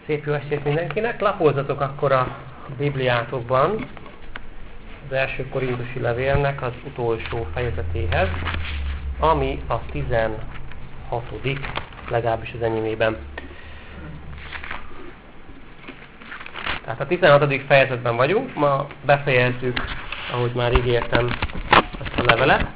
Szép jó estét mindenkinek! Lapolzatok akkor a Bibliátokban az első korintusi levélnek az utolsó fejezetéhez, ami a 16. legalábbis az enyémében. Tehát a 16. fejezetben vagyunk, ma befejezzük, ahogy már ígértem, ezt a levelet.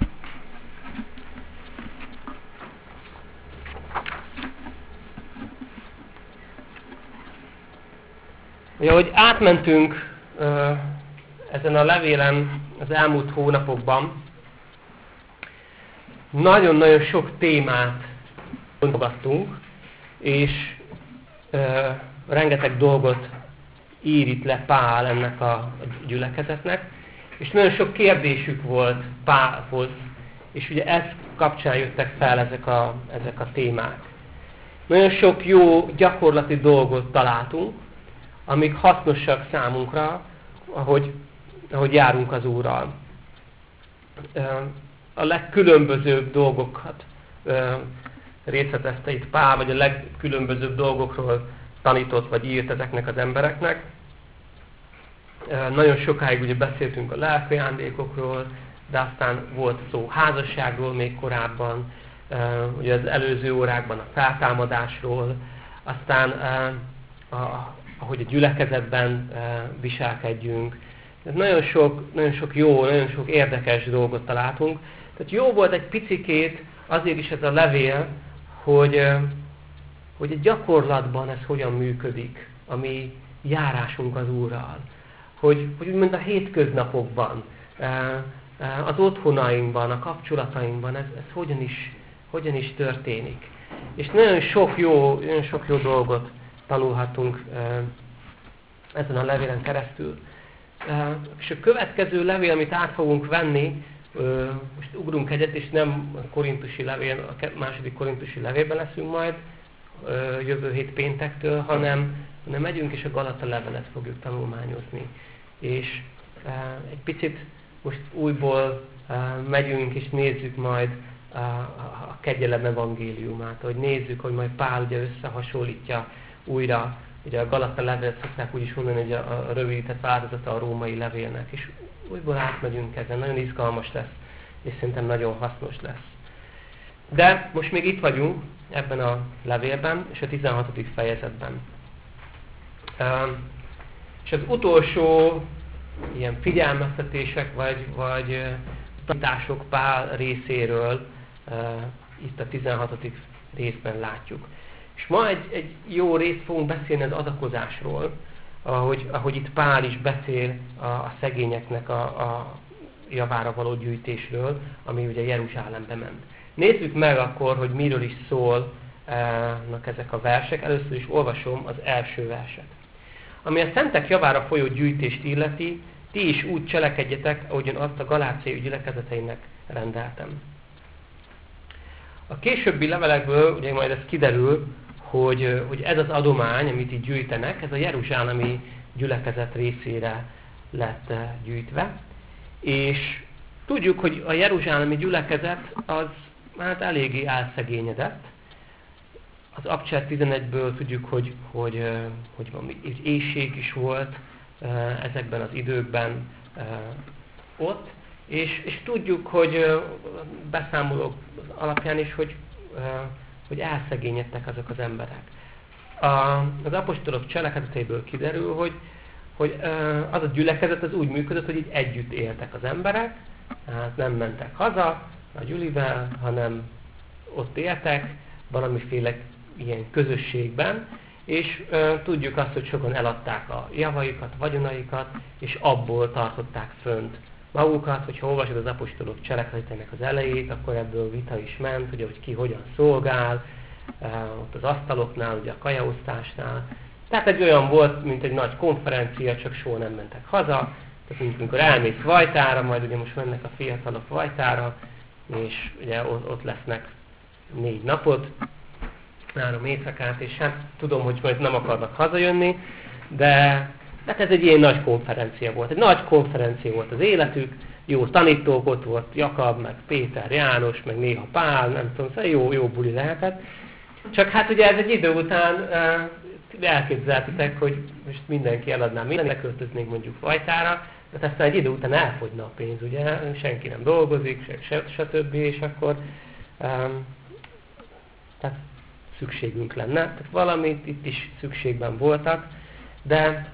Ugye, ahogy átmentünk ezen a levélen az elmúlt hónapokban, nagyon-nagyon sok témát bontogattunk, és rengeteg dolgot ír itt le Pál ennek a gyülekezetnek, és nagyon sok kérdésük volt Pálhoz, és ugye ez kapcsán jöttek fel ezek a témák. Nagyon sok jó gyakorlati dolgot találtunk, amik hasznosak számunkra, ahogy járunk az Úrral. A legkülönbözőbb dolgokat részletezte itt Pál, vagy a legkülönbözőbb dolgokról tanított, vagy írt ezeknek az embereknek. Nagyon sokáig ugye beszéltünk a lelki ajándékokról, de aztán volt szó házasságról még korábban, ugye az előző órákban a feltámadásról, aztán ahogy a gyülekezetben viselkedjünk. Nagyon sok jó, nagyon sok érdekes dolgot találtunk. Tehát jó volt egy picikét azért is ez a levél, hogy a gyakorlatban ez hogyan működik, a mi járásunk az Úrral. Hogy úgymond a hétköznapokban, az otthonainkban, a kapcsolatainkban ez hogyan is történik. És nagyon sok jó dolgot tanulhatunk ezen a levélen keresztül. És a következő levél, amit át fogunk venni, most ugrunk egyet, és nem a korintusi levél, a második korintusi levélben leszünk majd jövő hét péntektől, hanem megyünk és a Galata levelet fogjuk tanulmányozni. És egy picit most újból megyünk és nézzük majd a kegyelem evangéliumát, hogy nézzük, hogy majd Pál ugye összehasonlítja újra, ugye a Galata levelet szokták úgy is mondani, hogy a rövidített változata a római levélnek, és újból átmegyünk ezen, nagyon izgalmas lesz, és szerintem nagyon hasznos lesz. De most még itt vagyunk ebben a levélben, és a 16. fejezetben. És az utolsó ilyen figyelmeztetések, vagy tanítások Pál részéről itt a 16. részben látjuk. És ma egy jó részt fogunk beszélni az adakozásról, ahogy itt Pál is beszél a szegényeknek a javára való gyűjtésről, ami ugye Jeruzsálembe ment. Nézzük meg akkor, hogy miről is szólnak ezek a versek. Először is olvasom az első verset. Ami a szentek javára folyó gyűjtést illeti, ti is úgy cselekedjetek, ahogyan azt a galáciai gyülekezeteinek rendeltem. A későbbi levelekből ugye majd ez kiderül, hogy ez az adomány, amit itt gyűjtenek, ez a jeruzsálemi gyülekezet részére lett gyűjtve. És tudjuk, hogy a jeruzsálemi gyülekezet az hát eléggé elszegényedett. Az Abcsel 11-ből tudjuk, hogy éhség is volt ezekben az időkben ott. És tudjuk, hogy beszámolók alapján is, hogy elszegényedtek azok az emberek. Az apostolok cselekedeteiből kiderül, hogy az a gyülekezet az úgy működött, hogy így együtt éltek az emberek, hát nem mentek haza a gyülivel, hanem ott éltek valamiféle ilyen közösségben, és tudjuk azt, hogy sokan eladták a javaikat, vagyonaikat, és abból tartották fönt magukat. Hogyha olvasod az apostolok cselekedeteinek az elejét, akkor ebből vita is ment, ugye, hogy ki hogyan szolgál, ott az asztaloknál, ugye a kajaosztásnál. Tehát egy olyan volt, mint egy nagy konferencia, csak soha nem mentek haza. Tehát mint amikor elmész Vajtára, majd ugye most mennek a fiatalok Vajtára, és ugye ott lesznek 4 napot, 3 éjszakát, és hát tudom, hogy majd nem akarnak hazajönni, de hát ez egy ilyen nagy konferencia volt. Egy nagy konferencia volt az életük, jó tanítók, ott volt Jakab, meg Péter, János, meg néha Pál, nem tudom, szóval jó buli lehetett. Csak hát ugye ez egy idő után elképzelhetek, hogy most mindenki eladná mindent, leköltöznénk mondjuk fajtára, de aztán egy idő után elfogyna a pénz, ugye, senki nem dolgozik, stb. És akkor tehát szükségünk lenne. Tehát valamit itt is szükségben voltak, de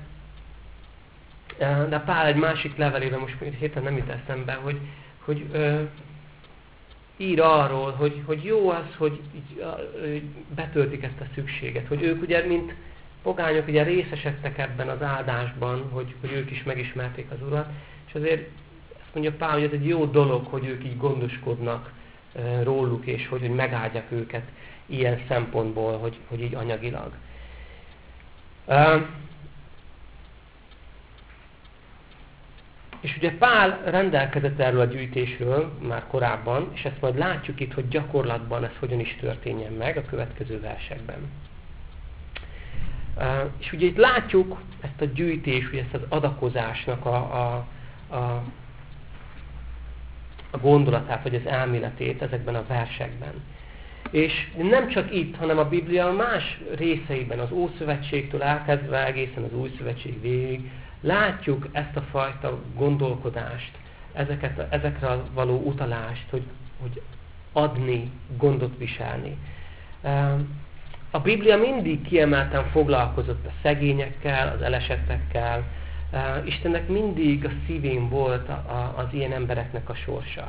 Pál egy másik levelében, most héten nem jut eszembe, hogy ír arról, hogy jó az, hogy betöltik ezt a szükséget. Hogy ők ugye, mint pogányok, ugye részesedtek ebben az áldásban, hogy ők is megismerték az Urat, és azért ezt mondja Pál, hogy ez egy jó dolog, hogy ők így gondoskodnak róluk, és hogy megáldják őket ilyen szempontból, hogy így anyagilag. És ugye Pál rendelkezett erről a gyűjtésről már korábban, és ezt majd látjuk itt, hogy gyakorlatban ez hogyan is történjen meg a következő versekben. És ugye itt látjuk ezt a gyűjtés, ugye ezt az adakozásnak a gondolatát, vagy az elméletét ezekben a versekben. És nem csak itt, hanem a Biblia más részeiben, az Ószövetségtől elkezdve egészen az Új Szövetség végig, látjuk ezt a fajta gondolkodást, ezekre való utalást, hogy adni, gondot viselni. A Biblia mindig kiemelten foglalkozott a szegényekkel, az elesettekkel. Istennek mindig a szívén volt az ilyen embereknek a sorsa.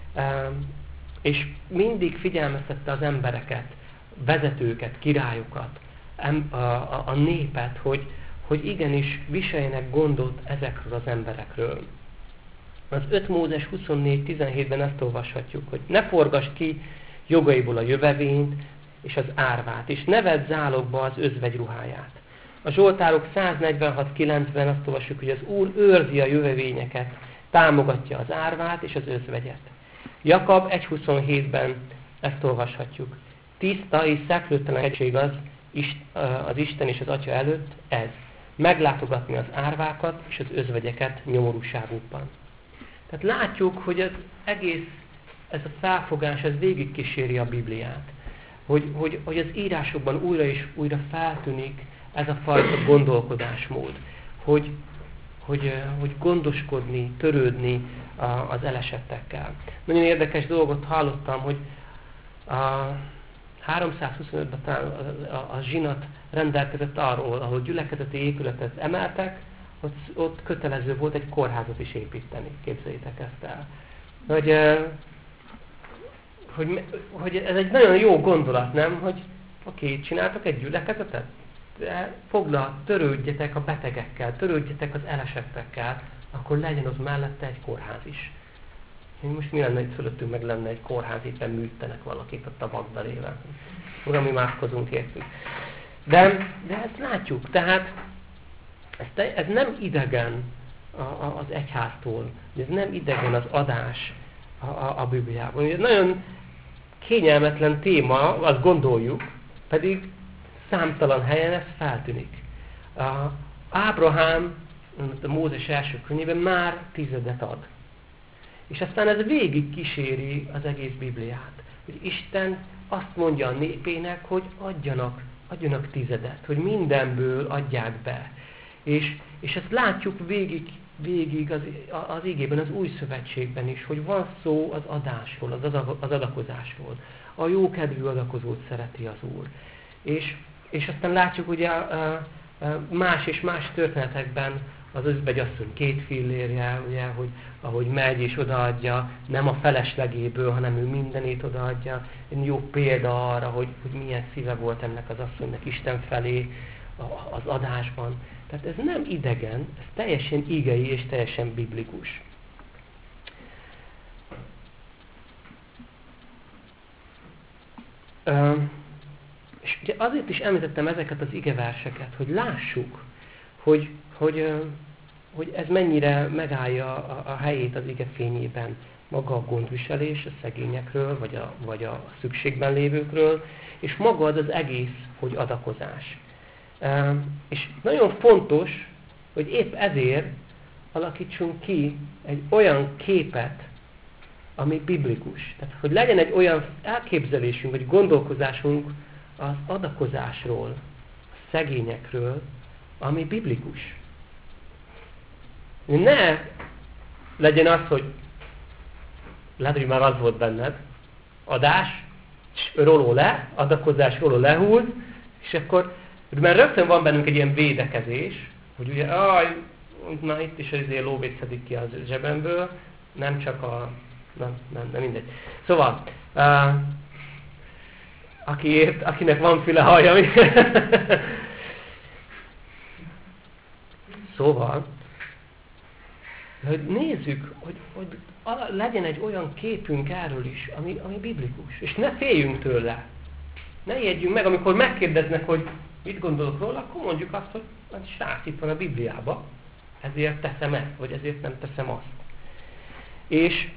És mindig figyelmeztette az embereket, vezetőket, királyokat, a népet, hogy igenis viseljenek gondot ezekről az emberekről. Az 5 Mózes 24-17-ben ezt olvashatjuk, hogy ne forgass ki jogaiból a jövevényt és az árvát, és ne vedd zálogba az özvegy ruháját. A Zsoltárok 146-9-ben azt olvassuk, hogy az Úr őrzi a jövevényeket, támogatja az árvát és az özvegyet. Jakab 1.27-ben ezt olvashatjuk. Tiszta és szeplőtlen egység az Isten és az Atya előtt ez. Meglátogatni az árvákat és az özvegyeket nyomorúságukban. Tehát látjuk, hogy ez a felfogás, ez végigkíséri a Bibliát. Hogy az írásokban újra és újra feltűnik ez a fajta gondolkodásmód. Hogy gondoskodni, törődni az elesettekkel. Nagyon érdekes dolgot hallottam, hogy a 325-ben talán a zsinat rendelkezett arról, ahol gyülekezeti épületet emeltek, ott kötelező volt egy kórházat is építeni. Képzeljétek ezt el. Hogy ez egy nagyon jó gondolat, nem? Hogy oké, csináltok egy gyülekezetet, de törődjetek a betegekkel, törődjetek az elesettekkel, akkor legyen az mellette egy kórház is. Most mi lenne, hogy fölöttünk meg lenne egy kórház, éppen műtenek valakit ott a vakbelével. Uram, mi imádkozunk értük. De ezt látjuk, tehát ez nem idegen az egyháztól, ez nem idegen az adás a Bibliában. Ez nagyon kényelmetlen téma, azt gondoljuk, pedig számtalan helyen ez feltűnik. Ábrahám, a Mózes első könyvében már 10 ad. És aztán ez végig kíséri az egész Bibliát. Hogy Isten azt mondja a népének, hogy adjanak 10, hogy mindenből adják be. És ezt látjuk végig az igében, az Új Szövetségben is, hogy van szó az adásról, az adakozásról. A jókedvű adakozót szereti az Úr. És aztán látjuk ugye más és más történetekben az özvegyasszony 2 fillérje, ugye, hogy ahogy megy és odaadja, nem a feleslegéből, hanem ő mindenét odaadja. Egy jó példa arra, hogy milyen szíve volt ennek az asszonynak Isten felé az adásban. Tehát ez nem idegen, ez teljesen igei és teljesen biblikus. És ugye azért is említettem ezeket az igeverseket, hogy lássuk, hogy ez mennyire megállja a helyét az ige fényében. Maga a gondviselés a szegényekről, vagy a szükségben lévőkről, és maga az egész, hogy adakozás. És nagyon fontos, hogy épp ezért alakítsunk ki egy olyan képet, ami biblikus. Tehát, hogy legyen egy olyan elképzelésünk, vagy gondolkozásunk az adakozásról, a szegényekről, ami biblikus. Ne legyen az, hogy lehet, hogy már az volt benned, adás, roló le, adakozás, roló lehúz, és akkor, mert rögtön van bennünk egy ilyen védekezés, hogy ugye, na itt is azért lóvét szedik ki az zsebemből, nem csak a... Nem mindegy. Szóval, akinek van füle, hallja mi. Szóval, hogy nézzük, hogy legyen egy olyan képünk erről is, ami biblikus. És ne féljünk tőle. Ne ijedjünk meg, amikor megkérdeznek, hogy mit gondolok róla, akkor mondjuk azt, hogy srác, itt van a Bibliában, ezért teszem ezt, vagy ezért nem teszem azt. És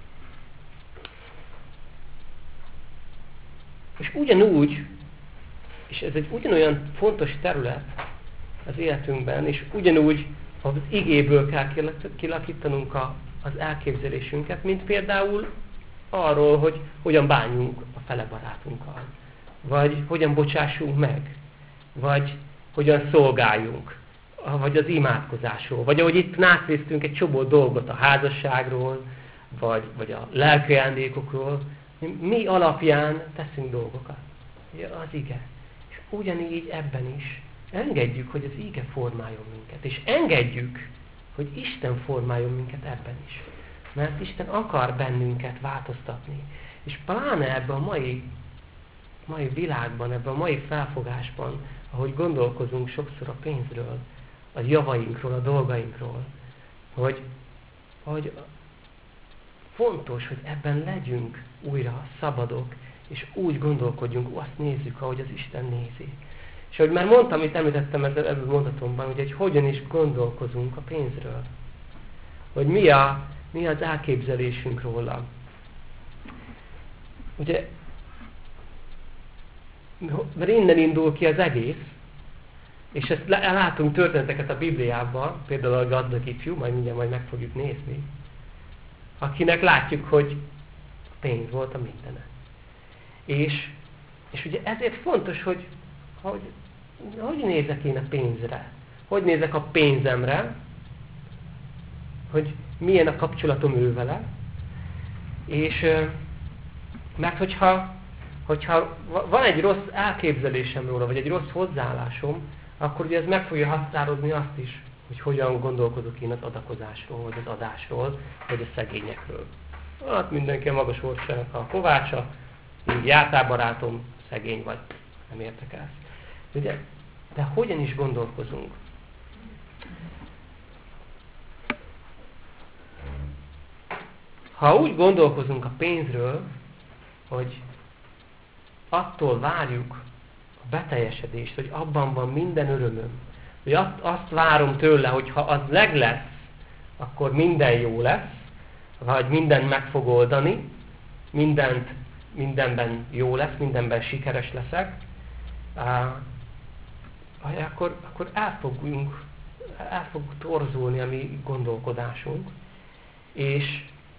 ugyanúgy, és ez egy ugyanolyan fontos terület az életünkben, és ugyanúgy az igéből kell kilakítanunk az elképzelésünket, mint például arról, hogy hogyan bánjunk a fele barátunkkal, vagy hogyan bocsássunk meg, vagy hogyan szolgáljunk, vagy az imádkozásról, vagy ahogy itt átnéztünk egy csomó dolgot a házasságról, vagy a lelki ajándékokról, mi alapján teszünk dolgokat. Az ige. És ugyanígy ebben is engedjük, hogy az ige formáljon minket. És engedjük, hogy Isten formáljon minket ebben is. Mert Isten akar bennünket változtatni. És pláne ebben a mai világban, ebben a mai felfogásban, ahogy gondolkozunk sokszor a pénzről, a javainkról, a dolgainkról, hogy fontos, hogy ebben legyünk újra szabadok, és úgy gondolkodjunk, azt nézzük, ahogy az Isten nézi. És ahogy már mondtam, itt említettem ebben a mondatomban, hogy hogyan is gondolkozunk a pénzről. Hogy mi az elképzelésünk róla. Ugye, mert innen indul ki az egész, és ezt látunk történeteket a Bibliában, például a gazdag ifjú, mindjárt meg fogjuk nézni, akinek látjuk, hogy pénz volt a mindene. És ugye ezért fontos, hogy nézek én a pénzre, hogy nézek a pénzemre, hogy milyen a kapcsolatom ő vele, és mert hogyha van egy rossz elképzelésem róla, vagy egy rossz hozzáállásom, akkor ugye ez meg fogja határozni azt is, hogy hogyan gondolkodok én az adakozásról, vagy az adásról, vagy a szegényekről. Hát mindenki a maga sorsának a kovácsa, így jártál barátom, szegény vagy, nem értek el. Ugye? De hogyan is gondolkozunk? Ha úgy gondolkozunk a pénzről, hogy attól várjuk a beteljesedést, hogy abban van minden örömöm, hogy azt várom tőle, hogy ha az lesz, akkor minden jó lesz, vagy mindent meg fog oldani, mindenben jó lesz, mindenben sikeres leszek, akkor el fog torzulni a mi gondolkodásunk, és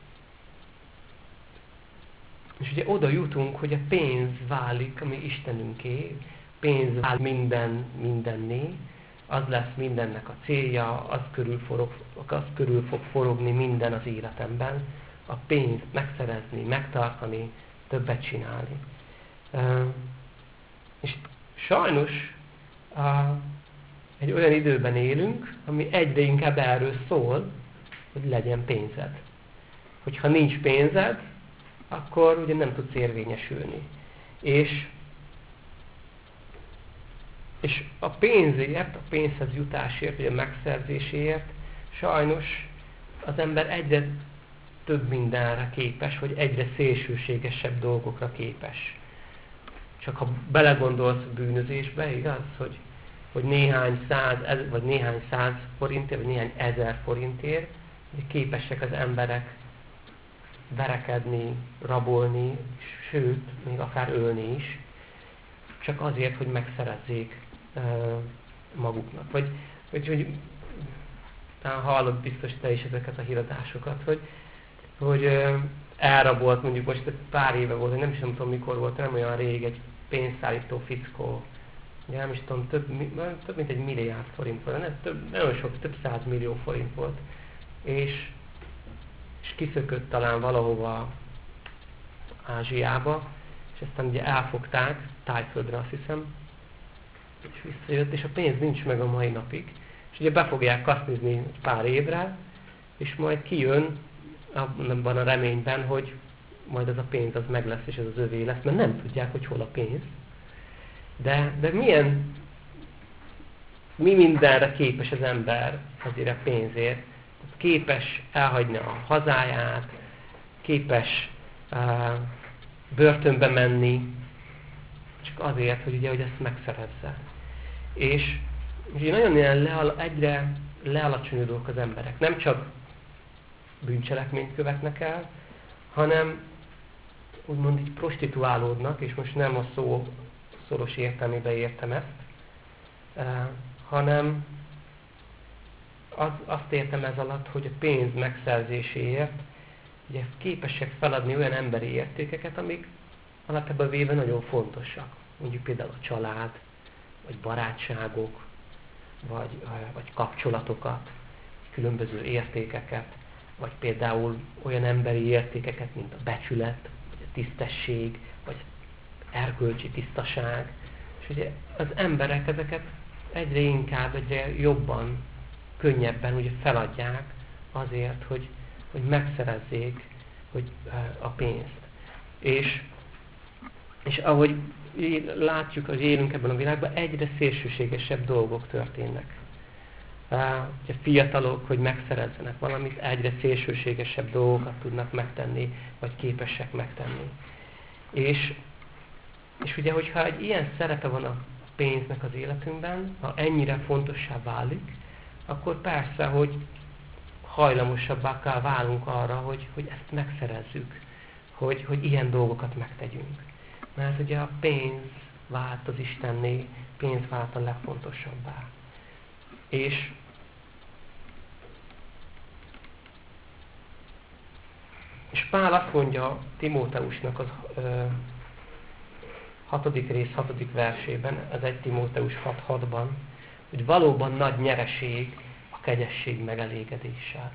ugye oda jutunk, hogy a pénz válik a mi Istenünké, pénz válik mindenné, az lesz mindennek a célja, az körül fog forogni minden az életemben, a pénzt megszerezni, megtartani, többet csinálni. És sajnos egy olyan időben élünk, ami egyre inkább erről szól, hogy legyen pénzed. Hogyha nincs pénzed, akkor ugye nem tudsz érvényesülni. És a pénzért, a pénzhez jutásért, vagy a megszerzéséért sajnos az ember egyre több mindenre képes, vagy egyre szélsőségesebb dolgokra képes. Csak ha belegondolsz a bűnözésbe, igaz, hogy néhány száz forintért, vagy néhány ezer forintért képesek az emberek verekedni, rabolni, sőt, még akár ölni is, csak azért, hogy megszerezzék maguknak. Vagy hallod biztos te is ezeket a híradásokat, hogy elrabolt, mondjuk most pár éve volt, nem is nem tudom mikor volt, nem olyan rég, egy pénzszállító fickó ugye nem is tudom, több mint 1 milliárd forint volt, nagyon sok, több 100 millió forint volt. És kiszökött talán valahova Ázsiába, és aztán ugye elfogták, Tájföldre azt hiszem, és visszajött, és a pénz nincs meg a mai napig. És ugye be fogják kasznizni pár évre, és majd kijön abban a reményben, hogy majd az a pénz az meg lesz, és ez az övé lesz, mert nem tudják, hogy hol a pénz. De mi mindenre képes az ember azért a pénzért. Képes elhagyni a hazáját, képes börtönbe menni, csak azért, hogy ezt megszerezze. És ugye nagyon egyre lealacsonyodók az emberek. Nem csak bűncselekményt követnek el, hanem úgymond így prostituálódnak, és most nem a szó szoros értelmében értem ezt, hanem azt értem ez alatt, hogy a pénz megszerzéséért ugye képesek feladni olyan emberi értékeket, amik alapjában véve nagyon fontosak. Mondjuk például a család, vagy barátságok, vagy kapcsolatokat, különböző értékeket, vagy például olyan emberi értékeket, mint a becsület, vagy a tisztesség, vagy erkölcsi tisztaság. És ugye az emberek ezeket egyre inkább, egyre jobban, könnyebben ugye feladják azért, hogy megszerezzék a pénzt. És ahogy látjuk, hogy élünk ebben a világban, egyre szélsőségesebb dolgok történnek. A fiatalok, hogy megszerezzenek valamit, egyre szélsőségesebb dolgokat tudnak megtenni, vagy képesek megtenni. És ugye, hogyha egy ilyen szerepe van a pénznek az életünkben, ha ennyire fontossá válik, akkor persze, hogy hajlamosabbá kell válunk arra, hogy ezt megszerezzük, hogy ilyen dolgokat megtegyünk. Mert ugye a pénz vált az Istenné, pénz vált a legfontosabbá. És Pál azt mondja Timóteusnak az 6. rész 6. versében, az 1 Timóteus 6.6-ban, hogy valóban nagy nyereség a kegyesség megelégedéssel.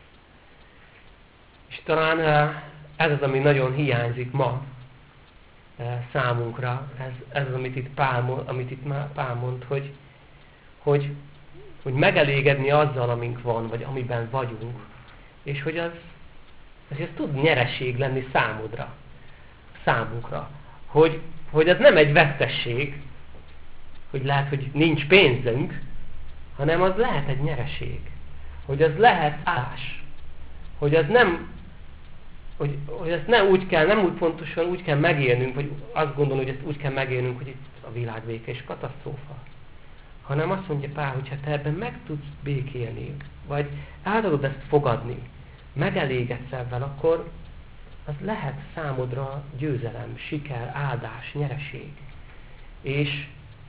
És talán ez az, ami nagyon hiányzik ma számunkra, ez az, amit itt Pál mond, hogy megelégedni azzal, amink van, vagy amiben vagyunk, és hogy az tud nyereség lenni számunkra. Hogy az nem egy vesztesség, hogy lehet, hogy nincs pénzünk, hanem az lehet egy nyereség. Hogy az lehet állás. Hogy az nem, hogy ezt nem úgy pontosan úgy kell megélnünk, vagy azt gondolom, hogy ezt úgy kell megélnünk, hogy itt a világ vége és katasztrófa. Hanem azt mondja Pál, hogy ha te ebben meg tudsz békélni, vagy el tudod ezt fogadni, megelégedsz ebben, akkor az lehet számodra győzelem, siker, áldás, nyereség. És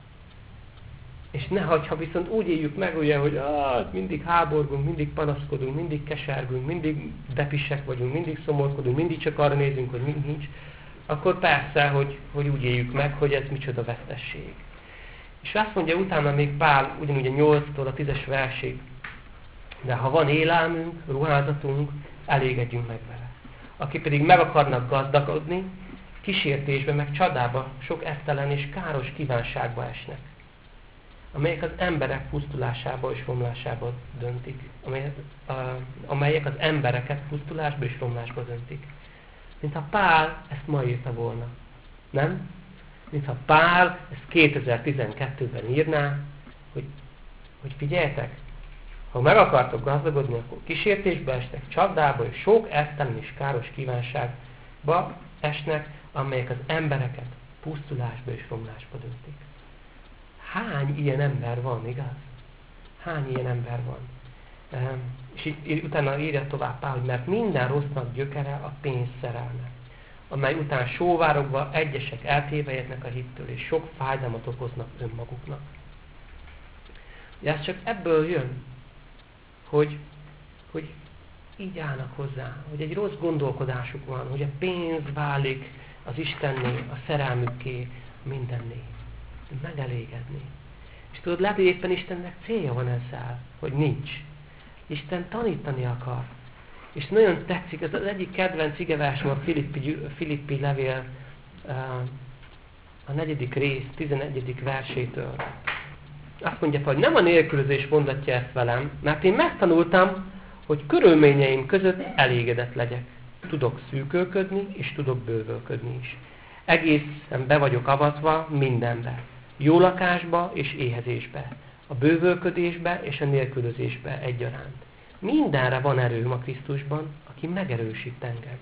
ne ha viszont úgy éljük meg, ugye, hogy mindig háborgunk, mindig panaszkodunk, mindig kesergünk, mindig depisek vagyunk, mindig szomorkodunk, mindig csak arra nézünk, hogy mi nincs, akkor persze, hogy úgy éljük meg, hogy ez micsoda vesztesség. És azt mondja utána még Pál, ugyanúgy a 8-tól a 10-es versig, de ha van élelmünk, ruházatunk, elégedjünk meg vele. Aki pedig meg akarnak gazdagodni, kísértésbe, meg csadába, sok esztelen és káros kívánságba esnek, amelyek az emberek pusztulásába és romlásába döntik. Amelyek az embereket pusztulásba és romlásba döntik. Mintha Pál ezt ma írta volna. Nem? Mintha Pál ezt 2012-ben írná, hogy figyeljetek, ha meg akartok gazdagodni, akkor kísértésbe estek, csapdába, és sok esztelen és káros kívánságba esnek, amelyek az embereket pusztulásba és romlásba döntik. Hány ilyen ember van, igaz? Hány ilyen ember van? És itt utána írja tovább Pál, hogy mert minden rossznak gyökere a pénz szerelme, amely után sóvárogva egyesek eltévejednek a hittől, és sok fájdalmat okoznak önmaguknak. De ez csak ebből jön, hogy így állnak hozzá, hogy egy rossz gondolkodásuk van, hogy a pénz válik az Istenné, a szerelmükké, mindenné. megelégedni. És tudod, lehet, hogy éppen Istennek célja van ezzel, hogy nincs. Isten tanítani akar. És nagyon tetszik, ez az egyik kedvenc igeversom a Filippi levél, a 4. rész, 11. versétől. Azt mondja, hogy nem a nélkülözés mondatja ezt velem, mert én megtanultam, hogy körülményeim között elégedett legyek. Tudok szűkölködni, és tudok bővölködni is. Egészen be vagyok avatva mindenbe. Jó lakásba és éhezésbe. A bővölködésbe és a nélkülözésbe egyaránt. Mindenre van erőm a Krisztusban, aki megerősít engem.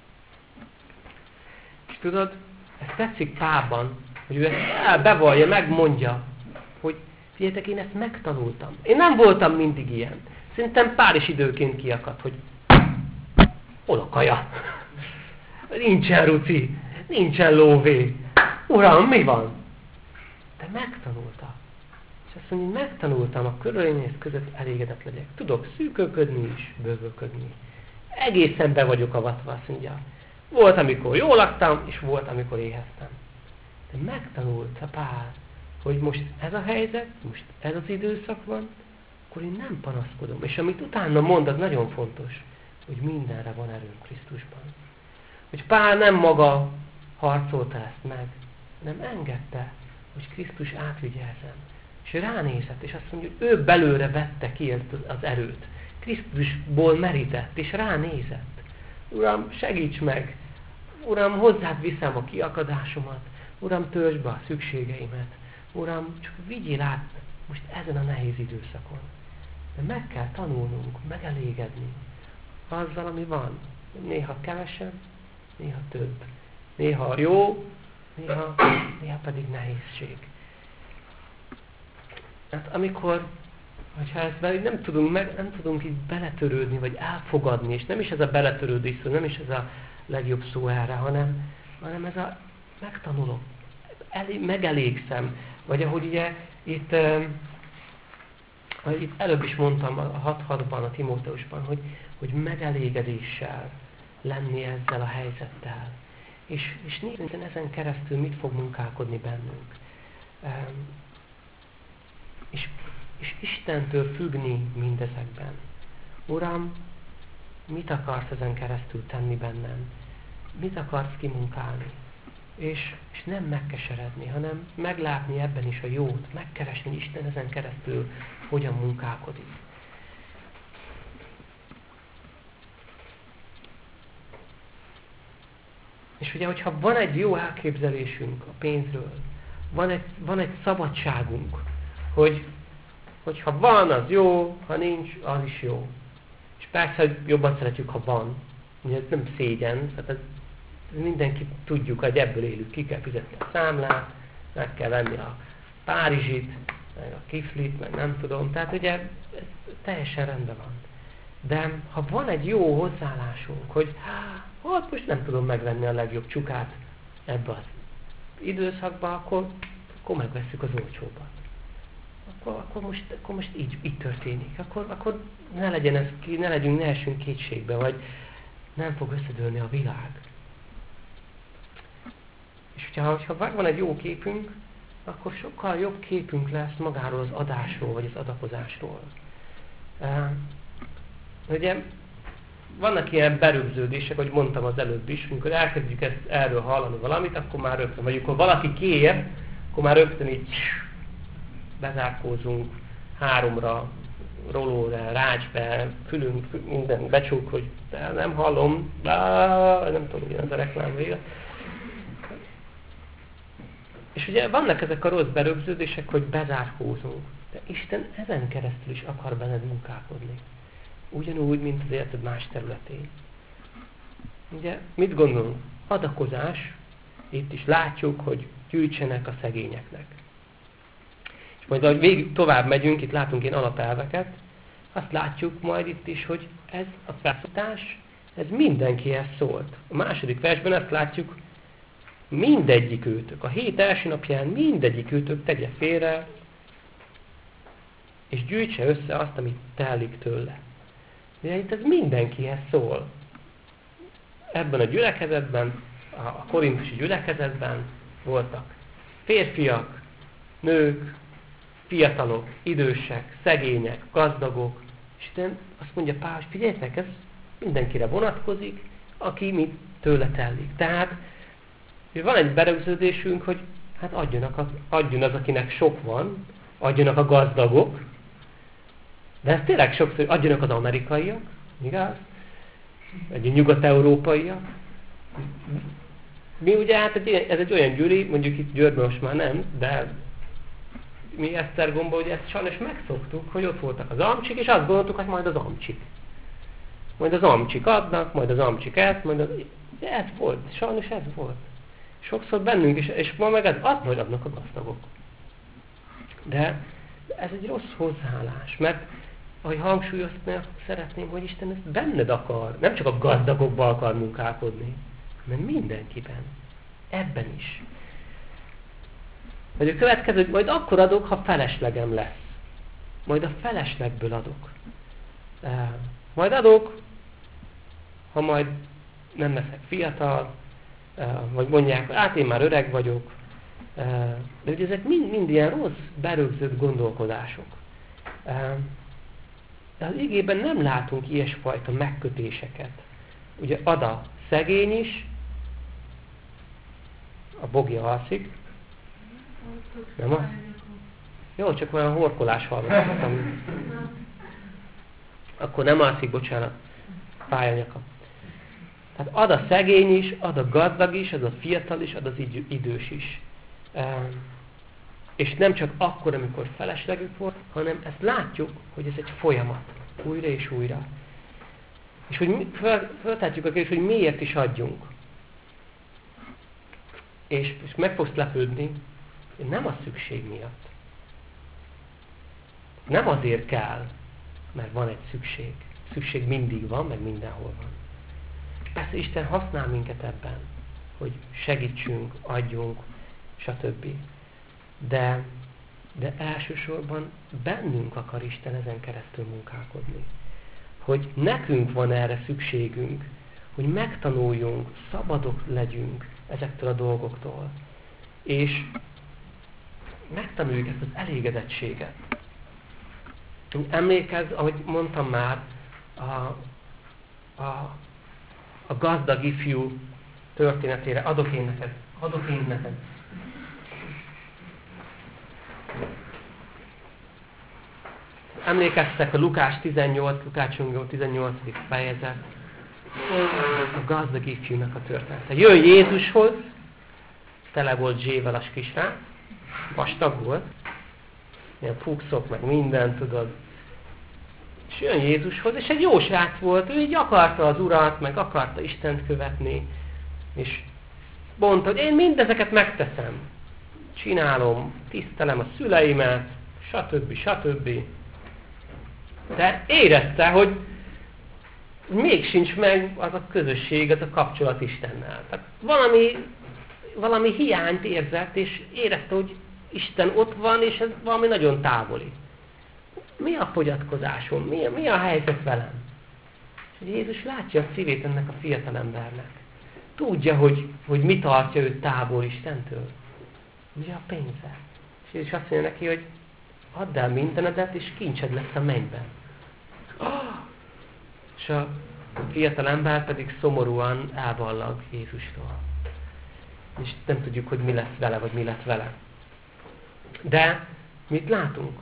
És tudod, ez tetszik Pálban, hogy ő ezt bevallja, megmondja, hogy figyeljetek, én ezt megtanultam. Én nem voltam mindig ilyen. Szerintem Pál is időként kiakadt, hogy hol a kaja? Nincsen ruci, nincsen lóvé. Uram, mi van? De megtanulta. És azt mondja, hogy megtanultam a körülmények között elégedett legyek. Tudok szűkölködni is, bővölködni. Egészen be vagyok avatva, azt mondja. Volt, amikor jól laktam, és volt, amikor éheztem. De megtanulta Pál, hogy most ez a helyzet, most ez az időszak van, akkor én nem panaszkodom. És amit utána mond, az nagyon fontos, hogy mindenre van erőm Krisztusban. Hogy Pál nem maga harcolta ezt meg, hanem engedte, hogy Krisztus átvigye ezen. És ránézett, és azt mondja, hogy ő belőle vette ki az erőt. Krisztusból merített, és ránézett. Uram, segíts meg! Uram, hozzád viszem a kiakadásomat. Uram, töltsd be a szükségeimet. Uram, csak vigyél át most ezen a nehéz időszakon. De meg kell tanulnunk, megelégedni azzal, ami van. Néha kevesebb, néha több. Néha jó, néha pedig nehézség. Hát amikor, hogyha ezt nem tudunk így beletörődni, vagy elfogadni, és nem is ez a beletörődés szó, nem is ez a legjobb szó erre, hanem ez a megtanulok, megelégszem. Vagy ahogy ugye itt előbb is mondtam a 6.6-ban, a Timóteusban, hogy megelégedéssel lenni ezzel a helyzettel. És nézzük, ezen keresztül mit fog munkálkodni bennünk. És Istentől függni mindezekben. Uram, mit akarsz ezen keresztül tenni bennem? Mit akarsz kimunkálni? És nem megkeseredni, hanem meglátni ebben is a jót, megkeresni Isten ezen keresztül, hogyan munkálkodik. És ugye, hogyha van egy jó elképzelésünk a pénzről, van egy szabadságunk, hogyha van, az jó, ha nincs, az is jó. És persze, hogy jobban szeretjük, ha van. Ugye ez nem szégyen, tehát ez mindenki tudjuk, hogy ebből élünk, ki kell fizetni a számlát, meg kell venni a párizsit, meg a kiflit, meg nem tudom. Tehát ugye ez teljesen rendben van. De ha van egy jó hozzáállásunk, hogy hát most nem tudom megvenni a legjobb csukát ebbe az időszakba, akkor megvesszük az olcsóbbat. Akkor most így történik. Akkor ne essünk kétségbe, vagy nem fog összedőlni a világ. És ha van egy jó képünk, akkor sokkal jobb képünk lesz magáról az adásról, vagy az adakozásról. Ugye vannak ilyen berögződések, ahogy mondtam az előbb is, amikor elkezdjük erről hallani valamit, akkor már rögtön, vagy amikor valaki kér, akkor már rögtön így bezárkózunk 3-ra, rolóra, rácsbe, fülünk, minden becsuk, hogy nem hallom, nem tudom, ugyan ez a reklám vége. És ugye vannak ezek a rossz berögződések, hogy bezárkózunk. De Isten ezen keresztül is akar benned munkálkodni. Ugyanúgy, mint az életed más területén. Ugye, mit gondolunk? Adakozás, itt is látjuk, hogy gyűjtsenek a szegényeknek. És majd ahogy tovább megyünk, itt látunk ilyen alapelveket, azt látjuk majd itt is, hogy ez a felszólítás, ez mindenkihez szólt. A második versben azt látjuk, mindegyik őtök, a hét első napján mindegyik őtök tegye félre, és gyűjtse össze azt, amit telik tőle. De itt ez mindenkihez szól. Ebben a gyülekezetben, a korintusi gyülekezetben voltak férfiak, nők, fiatalok, idősek, szegények, gazdagok. És Isten azt mondja Pál, hogy figyeljetek, ez mindenkire vonatkozik, aki mit tőle telik. Tehát van egy berögződésünk, hogy hát adjon az, akinek sok van, adjanak a gazdagok, de ez tényleg sokszor, adjanak az amerikaiak, igaz? Egy nyugat-európaiak. Mi ugye, hát ez egy olyan gyűli, mondjuk itt Győrben most már nem, de mi Esztergomban ugye ezt sajnos megszoktuk, hogy ott voltak az amcsik, és azt gondoltuk, hogy majd az amcsik. Majd az amcsik adnak, majd az amcsik ezt, ez volt, sajnos ez volt. Sokszor bennünk is, és ma meg azt majd adnak a gazdagok. De ez egy rossz hozzáállás, mert ahogy hangsúlyozni szeretném, hogy Isten ezt benned akar, nem csak a gazdagokba akar munkálkodni, hanem mindenkiben. Ebben is. Vagy a következő, hogy majd akkor adok, ha feleslegem lesz. Majd a feleslegből adok. Majd adok, ha majd nem leszek fiatal, vagy mondják, hát én már öreg vagyok. De ugye ezek mind ilyen rossz, berögzött gondolkodások. De az igében nem látunk ilyesfajta megkötéseket. Ugye ad a szegény is, a bogja alszik. Nem az? Jó, csak olyan horkolás hallottam. Akkor nem alszik, bocsánat. Pályanyaka. Tehát ad a szegény is, ad a gazdag is, ad a fiatal is, ad az idős is. És nem csak akkor, amikor feleslegük volt, hanem ezt látjuk, hogy ez egy folyamat. Újra és újra. És hogy feltehetjük a kérdést, hogy miért is adjunk. És meg fogsz lepődni, hogy nem a szükség miatt. Nem azért kell, mert van egy szükség. Szükség mindig van, meg mindenhol van. Persze Isten használ minket ebben, hogy segítsünk, adjunk, stb. De elsősorban bennünk akar Isten ezen keresztül munkálkodni. Hogy nekünk van erre szükségünk, hogy megtanuljunk, szabadok legyünk ezektől a dolgoktól. És megtanuljuk ezt az elégedettséget. Emlékezz, ahogy mondtam már, a gazdag ifjú történetére, adok én neked. Emlékeztek a Lukács 18 fejezet, a gazdag ifjúnak a története. Jön Jézushoz, tele volt zsével a kisrác, vastag volt, ilyen fuxok, meg minden, tudod. És jön Jézushoz, és egy jó srác volt, ő így akarta az Urat, meg akarta Istent követni, és mondta, hogy én mindezeket megteszem. Csinálom, tisztelem a szüleimet, stb. De érezte, hogy még sincs meg az a közösség, az a kapcsolat Istennel. Tehát valami hiányt érzett, és érezte, hogy Isten ott van, és ez valami nagyon távoli. Mi a fogyatkozásom? Mi a helyzet velem? És Jézus látja a szívét ennek a fiatalembernek. Tudja, hogy mi tartja őt távol Istentől. Ugye a pénze. És Jézus azt mondja neki, hogy add el mindenedet, és kincsed lesz a mennyben. És a fiatalember pedig szomorúan elballag Jézustól. És nem tudjuk, hogy mi lesz vele, vagy mi lett vele. De mit látunk?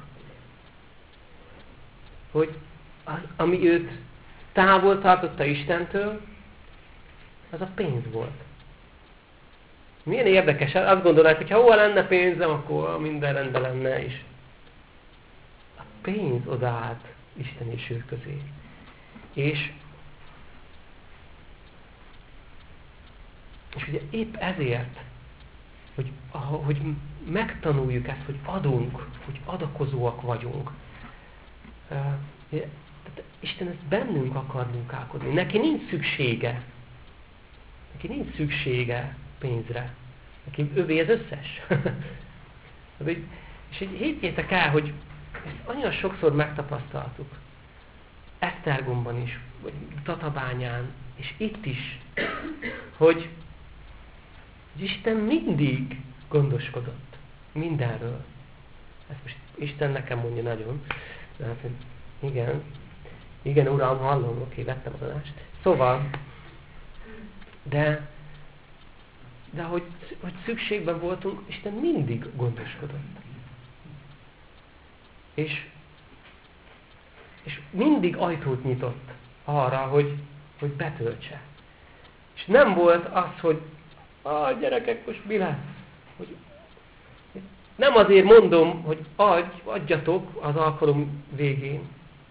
Hogy ami őt távol tartotta Istentől, az a pénz volt. Milyen érdekes, azt gondolják, hogy ha hol lenne pénzem, akkor minden rendben lenne is. A pénz odaállt Isten és ő közé. És ugye épp ezért, hogy megtanuljuk ezt, hogy adunk, hogy adakozóak vagyunk. Isten ezt bennünk akar munkálkodni. Neki nincs szüksége pénzre. Neki övé az összes. És így higgyétek el, hogy ezt annyira sokszor megtapasztaltuk. Esztergomban is, vagy Tatabányán, és itt is, hogy Isten mindig gondoskodott mindenről. ezt most Isten nekem mondja nagyon. Hát, igen, Uram, hallom, oké, vettem az adást. Szóval, de hogy szükségben voltunk, Isten mindig gondoskodott. És mindig ajtót nyitott arra, hogy betöltse. És nem volt az, hogy gyerekek, most mi lesz? Nem azért mondom, hogy adjatok az alkalom végén,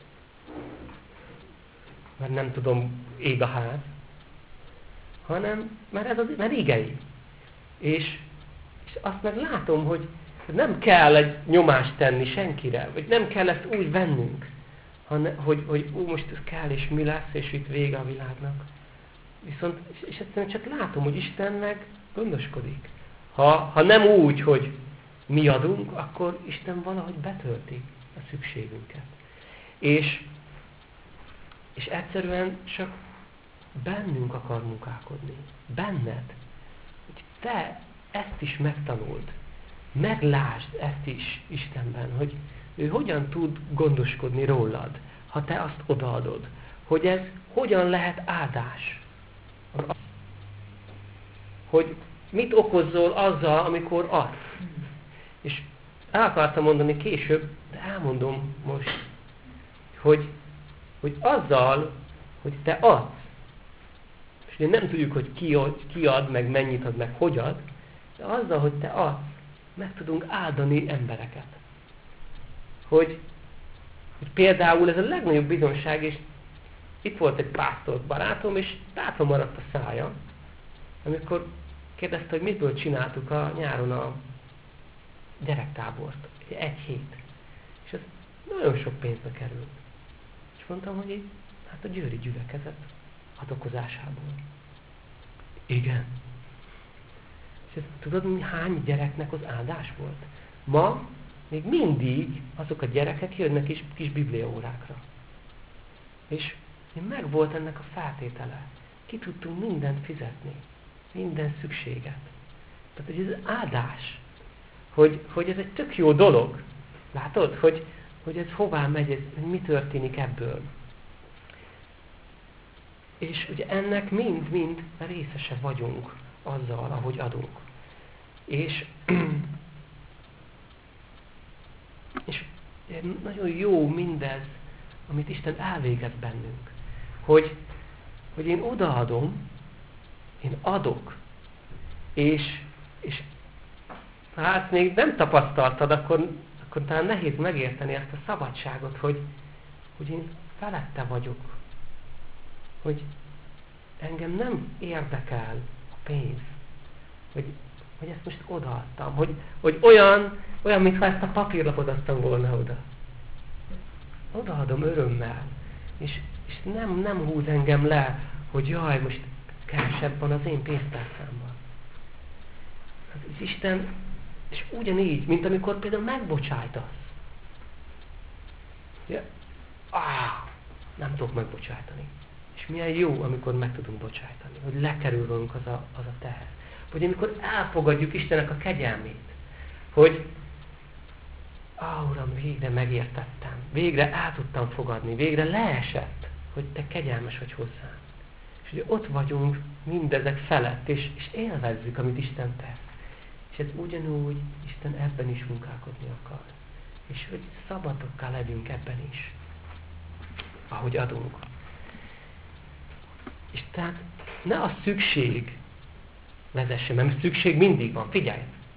mert nem tudom, ég a ház, hanem mert igei. És azt meg látom, hogy nem kell egy nyomást tenni senkire, vagy nem kell ezt úgy vennünk, hanem, hogy most ez kell, és mi lesz, és itt vége a világnak. Viszont, és egyszerűen csak látom, hogy Isten meg gondoskodik. Ha nem úgy, hogy mi adunk, akkor Isten valahogy betölti a szükségünket. És egyszerűen csak bennünk akar munkálkodni. Benned. Hogy te ezt is megtanuld. Meglásd ezt is Istenben, hogy ő hogyan tud gondoskodni rólad, ha te azt odaadod. Hogy ez hogyan lehet áldás. Hogy mit okozol azzal, amikor adsz. És el akartam mondani később, de elmondom most, hogy azzal, hogy te adsz, és ugye nem tudjuk, hogy ki ad, meg mennyit ad, meg hogy ad, de azzal, hogy te adsz, meg tudunk áldani embereket. Hogy például ez a legnagyobb bizonság, és itt volt egy pásztor barátom, és tátva maradt a szája, amikor kérdezte, hogy mitből csináltuk a nyáron a gyerektábort. Egy hét. És ez nagyon sok pénzbe került. És mondtam, hogy hát a győri gyülekezet adokozásából. Igen. És ez, tudod, hány gyereknek az áldás volt? Ma még mindig azok a gyerekek jönnek kis bibliaórákra. És meg volt ennek a feltétele. Ki tudtunk mindent fizetni. Minden szükséget. Tehát, hogy ez áldás. Hogy ez egy tök jó dolog. Látod? Hogy ez hová megy, mi történik ebből. És ugye ennek mind részese vagyunk azzal, ahogy adunk. És nagyon jó mindez, amit Isten elvégez bennünk. Hogy én odaadom, én adok, és ha ezt még nem tapasztaltad, akkor talán nehéz megérteni ezt a szabadságot, hogy én felette vagyok. Hogy engem nem érdekel a pénz. Hogy ezt most odaadtam. Hogy olyan, mintha ezt a papírlapot adtam volna oda. Odaadom örömmel. És nem húz engem le, hogy jaj, most kevesebb van az én pénztárcámban. Az Isten, és ugyanígy, mint amikor például megbocsájtasz. Ja? Nem tudok megbocsájtani. És milyen jó, amikor meg tudunk bocsájtani. Hogy lekerül rólunk az a teher. Vagy amikor elfogadjuk Istennek a kegyelmét. Hogy Uram, végre megértettem. Végre el tudtam fogadni. Végre leesett, hogy te kegyelmes vagy hozzám. És ugye ott vagyunk mindezek felett, és élvezzük, amit Isten tesz. És ez ugyanúgy Isten ebben is munkálkodni akar. És hogy szabadokká legyünk ebben is. Ahogy adunk. És tehát ne a szükség vezesse, mert szükség mindig van. Figyelj!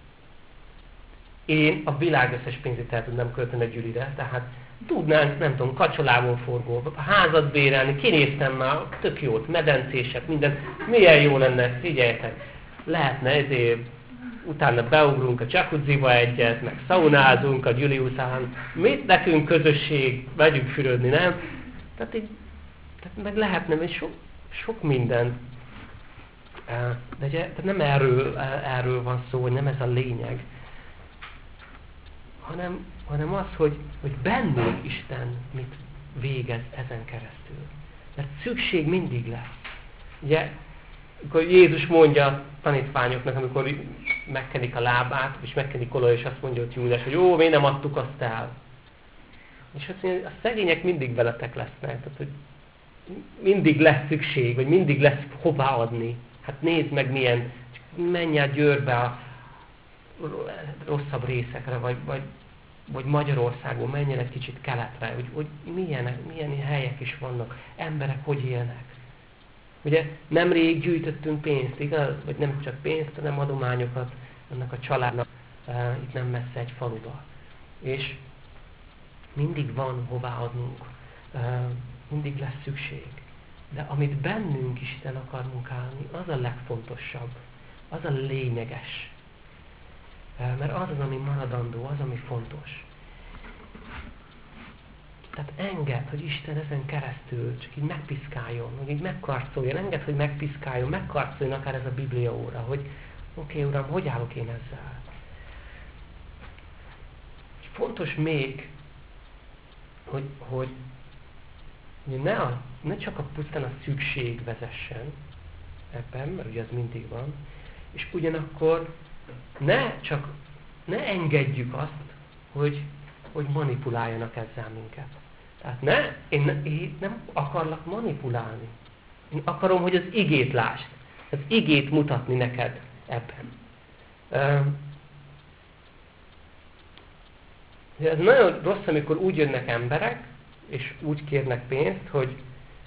Én a világ összes pénzét el tudnám költeni a Gyürire, tehát tudnánk, nem tudom, kacsolávon forgó, házat bérelni, kinéztem már, tök jót, medencések, minden, milyen jó lenne, figyeljetek, lehetne ezért, utána beugrunk a jacuzziba egyet, meg szaunázunk a Gyüli után, mit nekünk közösség, vegyünk fürödni, nem? Tehát meg lehetne, és sok minden. De ugye, tehát nem erről van szó, hogy nem ez a lényeg, hanem az, hogy bennünk Isten mit végez ezen keresztül. Mert szükség mindig lesz. Ugye, Amikor Jézus mondja a tanítványoknak, amikor megkenik a lábát, és megkenik olaj, és azt mondja, hogy Júdás, hogy ó, miért nem adtuk azt el? És azt mondja, a szegények mindig veletek lesznek, tehát, hogy mindig lesz szükség, vagy mindig lesz hová adni. Hát nézd meg milyen, menj át Győrbe a rosszabb részekre, vagy Magyarországon, menjen egy kicsit keletre, hogy milyen helyek is vannak, emberek hogy élnek. Ugye nemrég gyűjtöttünk pénzt, igaz? Vagy nem csak pénzt, hanem adományokat annak a családnak itt nem messze egy faluba. És mindig van hová adnunk, mindig lesz szükség. De amit bennünk Isten akar munkálni, az a legfontosabb, az a lényeges. Mert az az, ami maradandó, az, ami fontos. Tehát engedd, hogy Isten ezen keresztül csak így megpiszkáljon, hogy így megkarcoljon, engedd, hogy megpiszkáljon, megkarcoljon akár ez a Biblia óra, hogy oké, Uram, hogy állok én ezzel? És fontos még, hogy ne csak pusztán a szükség vezessen ebben, mert ugye ez mindig van, és ugyanakkor ne engedjük azt, hogy manipuláljanak ezzel minket. Tehát én nem akarlak manipulálni. Én akarom, hogy az igét lásd. Az igét mutatni neked ebben. Ez nagyon rossz, amikor úgy jönnek emberek, és úgy kérnek pénzt, hogy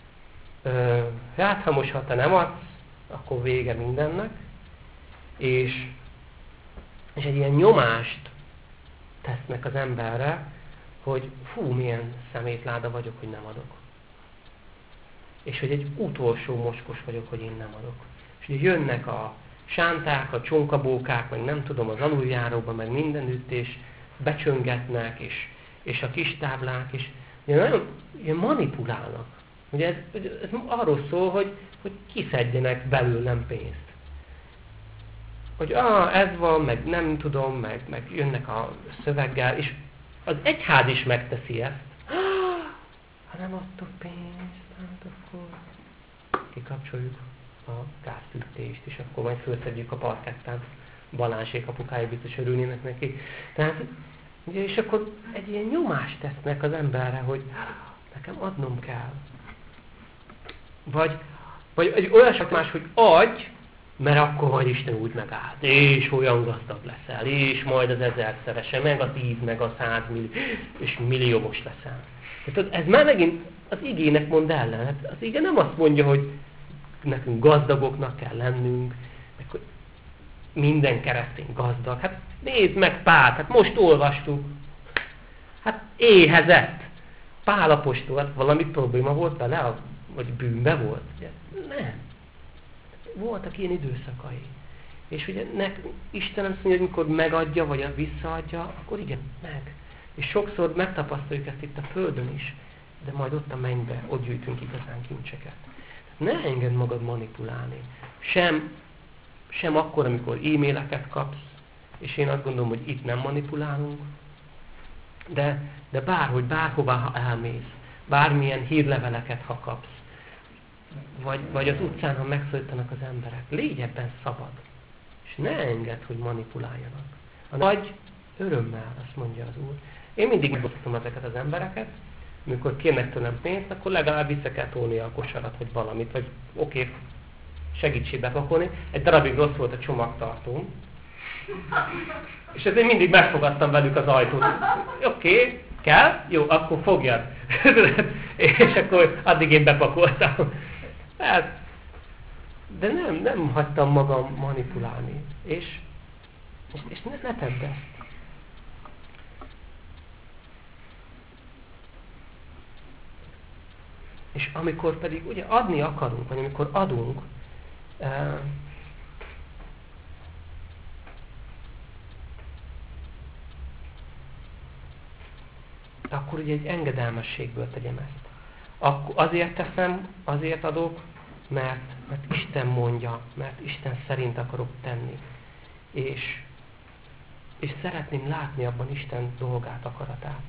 hát ha most ha te nem adsz, akkor vége mindennek, és egy ilyen nyomást tesznek az emberre, hogy fú, milyen szemétláda vagyok, hogy nem adok. És hogy egy utolsó mocskos vagyok, hogy én nem adok. És ugye jönnek a sánták, a csonkabókák, meg nem tudom, az aluljáróban, meg mindenütt, és becsöngetnek, és a kis táblák, és nagyon ilyen manipulálnak. Ugye ez arról szól, hogy kiszedjenek belőlem pénzt. Hogy ez van, meg nem tudom, meg jönnek a szöveggel, és az egyház is megteszi ezt. Ha nem adtok pénzt, hát akkor kikapcsoljuk a gázfűtést, és akkor majd fölszedjük a parkettán. Balázsék apukája biztos örülnének neki. Tehát, ugye, és akkor egy ilyen nyomást tesznek az emberre, hogy nekem adnom kell. Vagy egy olyasat más, hogy adj, mert akkor majd Isten úgy megállt, és olyan gazdag leszel, és majd az 1000-szerese, meg a 10, meg a 100 millió, és milliómos leszel. Tehát ez már megint az igének mond ellen. Hát az ige nem azt mondja, hogy nekünk gazdagoknak kell lennünk, meg hogy minden keresztény gazdag. Hát nézd meg Pált, hát most olvastuk. Hát éhezett. Pál apostol, hát valami probléma volt vele, vagy bűnbe volt? Ugye? Nem. Voltak ilyen időszakai. És ugye Isten azt mondja, hogy amikor megadja, vagy visszaadja, akkor igen, meg. És sokszor megtapasztaljuk ezt itt a földön is, de majd ott a mennybe, ott gyűjtünk igazán kincseket. Ne engedd magad manipulálni. Sem akkor, amikor e-maileket kapsz, és én azt gondolom, hogy itt nem manipulálunk, de bárhová elmész, bármilyen hírleveleket ha kapsz, vagy az utcán, ha megszólítanak az emberek, légy ebben szabad, és ne engedd, hogy manipuláljanak. Vagy örömmel, azt mondja az Úr. Én mindig megbocsátom ezeket az embereket, amikor kérnek tőlem pénzt, akkor legalább vissza kell tolni a kosarat, vagy valamit, vagy oké, segítsék bepakolni. Egy darabig rossz volt a csomagtartóm, és ezért mindig megfogadtam velük az ajtót. Oké, kell? Jó, akkor fogjad. És akkor addig én bepakoltam. Hát, de nem hagytam magam manipulálni. És ne tedd ezt. És amikor pedig ugye adni akarunk, vagy amikor adunk, akkor ugye egy engedelmességből tegyem ezt. Azért teszem, azért adok, mert Isten mondja, mert Isten szerint akarok tenni. És szeretném látni abban Isten dolgát, akaratát.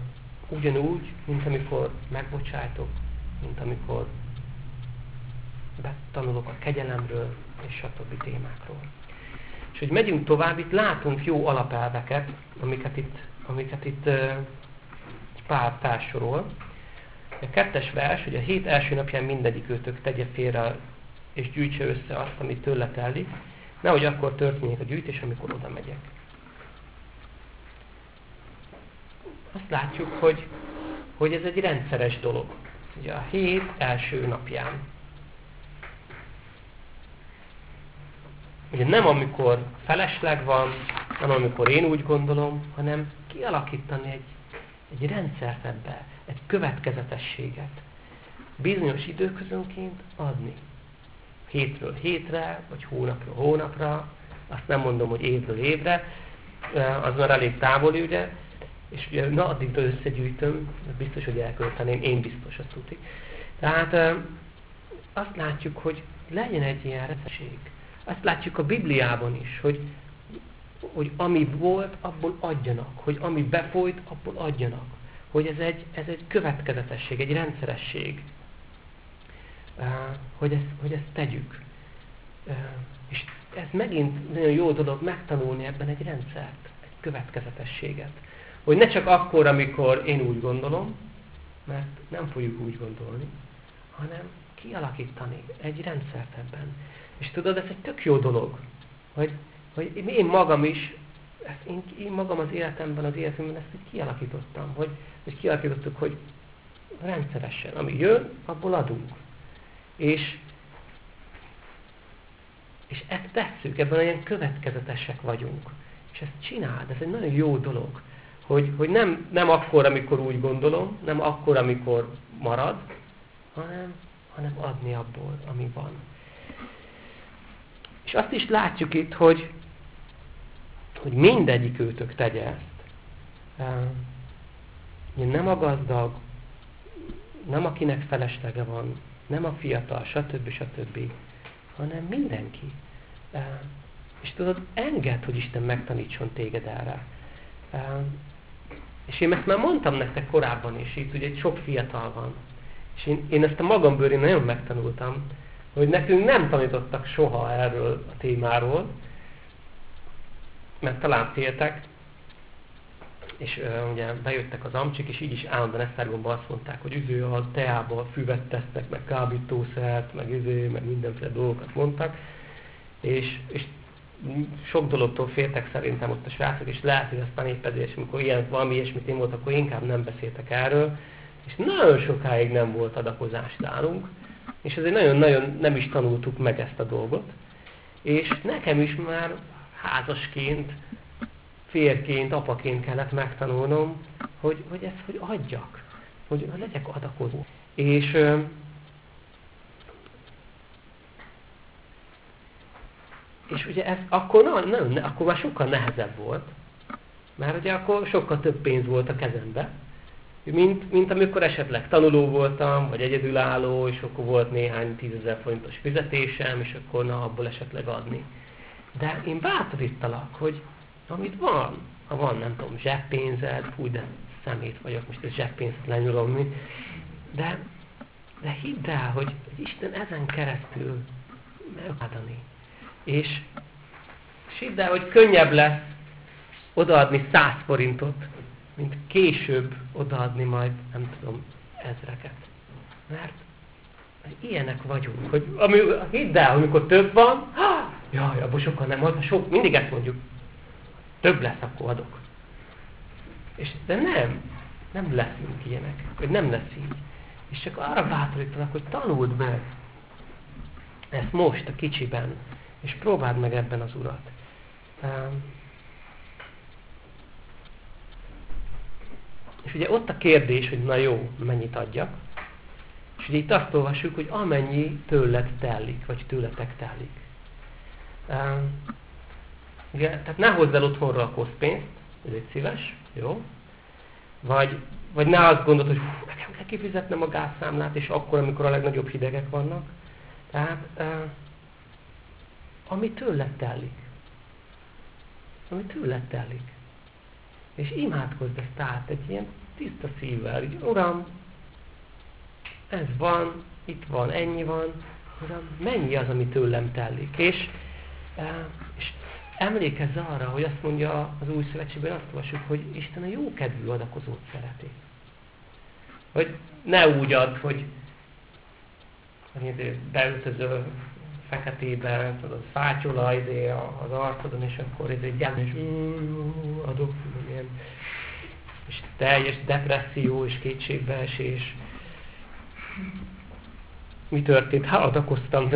Ugyanúgy, mint amikor megbocsájtok, mint amikor betanulok a kegyelemről, és stb. Témákról. És hogy megyünk tovább, itt látunk jó alapelveket, amiket itt Pál felsorol. A 2. vers, hogy a hét első napján mindegyik őtök tegye félre, és gyűjtse össze azt, amit tőle telik, nehogy akkor történjék a gyűjtés, amikor oda megyek. Azt látjuk, hogy ez egy rendszeres dolog. Ugye a hét első napján. Ugye nem amikor felesleg van, nem amikor én úgy gondolom, hanem kialakítani egy rendszert ebbe, egy következetességet. Bizonyos időközönként adni. Hétről hétre, vagy hónapról hónapra, azt nem mondom, hogy évről évre, az már elég távoli, ugye, és ugye, na addig összegyűjtöm, biztos, hogy elkölteném, én biztos, azt tudjuk. Tehát azt látjuk, hogy legyen egy ilyen rendszeresség. Azt látjuk a Bibliában is, hogy ami volt, abból adjanak, hogy ami befolyt, abból adjanak. Hogy ez egy következetesség, egy rendszeresség. Hogy ezt tegyük. És ez megint nagyon jó dolog megtanulni ebben egy rendszert, egy következetességet. Hogy ne csak akkor, amikor én úgy gondolom, mert nem fogjuk úgy gondolni, hanem kialakítani egy rendszert ebben. És tudod, ez egy tök jó dolog, hogy én magam is, én magam az életemben ezt így kialakítottam, hogy kialakítottuk, hogy rendszeresen, ami jön, abból adunk. És ezt tesszük, ebben olyan következetesek vagyunk. És ezt csináld, ez egy nagyon jó dolog. Hogy nem akkor, amikor úgy gondolom, nem akkor, amikor marad, hanem adni abból, ami van. És azt is látjuk itt, hogy mindegyik őtök tegye ezt. Nem a gazdag, nem akinek feleslege van, nem a fiatal, stb. Hanem mindenki. És tudod, engedd, hogy Isten megtanítson téged erre. És én ezt már mondtam nektek korábban is, itt ugye sok fiatal van. És én ezt a magam bőrén nagyon megtanultam, hogy nekünk nem tanítottak soha erről a témáról, mert talán féltek, és ugye bejöttek az amcsik, és így is állandóan Esztergomban azt mondták, hogy a teába füvet tesznek, meg kábítószert, meg mindenféle dolgokat mondtak, és sok dologtól féltek szerintem ott a srácok, és lehet, hogy aztán épp ezért, amikor valami ilyesmit én volt, akkor inkább nem beszéltek erről, és nagyon sokáig nem volt adakozás nálunk, és ezért nagyon-nagyon nem is tanultuk meg ezt a dolgot, és nekem is már házasként, férként, apaként kellett megtanulnom, hogy adjak, hogy legyek adakozó. És ugye ez akkor már sokkal nehezebb volt, mert ugye akkor sokkal több pénz volt a kezembe, mint amikor esetleg tanuló voltam, vagy egyedülálló, és akkor volt néhány 10 000 forintos fizetésem, és akkor abból esetleg adni. De én bátorítalak, hogy amit van, ha van, nem tudom, zseppénzed, de szemét vagyok, most ezt zseppénzt lenyuromni, de hidd el, hogy Isten ezen keresztül megadani. És hidd el, hogy könnyebb lesz odaadni 100 forintot, mint később odaadni majd, nem tudom, 1000-eket. Mert ilyenek vagyunk, hogy hidd el, amikor több van, jaj, abból sokkal nem ad, mindig ezt mondjuk, több lesz, akkor adok. De nem leszünk ilyenek, hogy nem lesz így. És csak arra bátorítanak, hogy tanuld meg ezt most a kicsiben, és próbáld meg ebben az Urat. És ugye ott a kérdés, hogy na jó, mennyit adjak. És ugye itt azt olvassuk, hogy amennyi tőled telik, vagy tőletek telik. Ugye, tehát ne hozz el otthonra a koszpénzt, légy szíves, jó? Vagy ne azt gondolod, hogy nekem kell kifizetnem a gázszámlát, és akkor, amikor a legnagyobb hidegek vannak. Tehát, ami tőled telik. Ami tőled telik. És imádkozz ezt át egy ilyen tiszta szívvel, így, Uram, ez van, itt van, ennyi van, Uram, mennyi az, ami tőlem telik? És emlékezz arra, hogy azt mondja az Új Szövetségben, azt olvassuk, hogy Isten a jókedvű adakozót szereti. Hogy ne úgy ad, hogy beöltözöl feketébe, tudod, fátyol az arcodon, és akkor gyere, és adok, ilyen, és teljes depresszió és kétségbeesés. Mi történt? Hát adakoztam.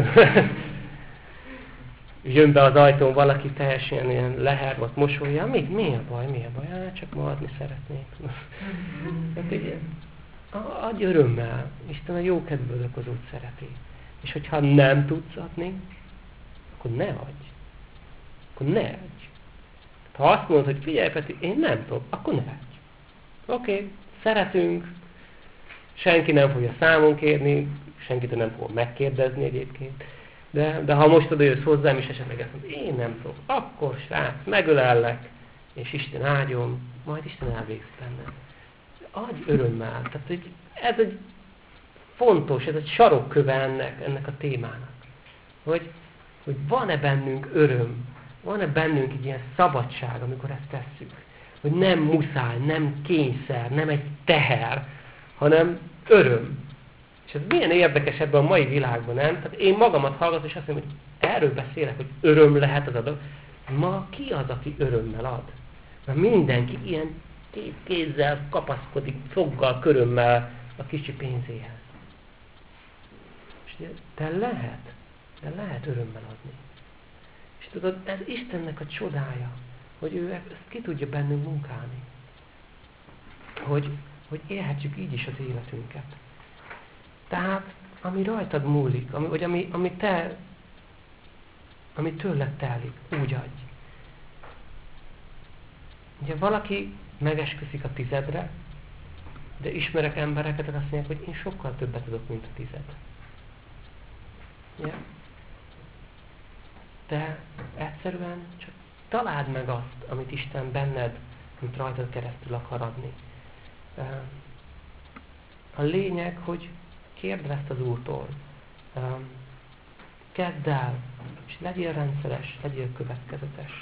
Jön be az ajtón valaki teljesen ilyen lehervat mosolya. Mi a baj? Hát csak ma adni szeretnék. Hát így, adj örömmel. Isten a jókedvű adakozót szereti. És hogyha nem tudsz adni, akkor ne adj. Akkor ne adj. Ha azt mondod, hogy figyelj Peti, én nem tudok, akkor ne adj. Oké, szeretünk, senki nem fogja számon kérni, senkit nem fogom megkérdezni egyébként, de ha most oda jössz hozzám, és esetleg ezt mondod, én nem tudok, akkor srác, megölellek, és Isten áldjon, majd Isten elvégzi benned. Adj örömmel. Tehát ez egy fontos, ez egy sarokköve ennek a témának. Hogy van-e bennünk öröm, van-e bennünk egy ilyen szabadság, amikor ezt tesszük. Hogy nem muszáj, nem kényszer, nem egy teher, hanem öröm. És ez milyen érdekes ebben a mai világban, nem? Tehát én magamat hallgatom, és azt mondom, hogy erről beszélek, hogy öröm lehet az adag. Ma ki az, aki örömmel ad? Mert mindenki ilyen két kézzel kapaszkodik, foggal, körömmel a kicsi pénzéhez. És de lehet örömmel adni. És tudod, ez Istennek a csodája, hogy ő ezt ki tudja bennünk munkálni. Hogy élhetjük így is az életünket. Tehát, ami rajtad múlik, ami tőled telik, úgy adj. Ugye valaki megesküszik a 10-edre, de ismerek embereket, akik azt mondják, hogy én sokkal többet adok, mint a 10. Ja? De egyszerűen csak találd meg azt, amit Isten benned, amit rajtad keresztül akar adni. A lényeg, hogy kérd ezt az Úrtól. Kezd el, és legyél rendszeres, legyél következetes.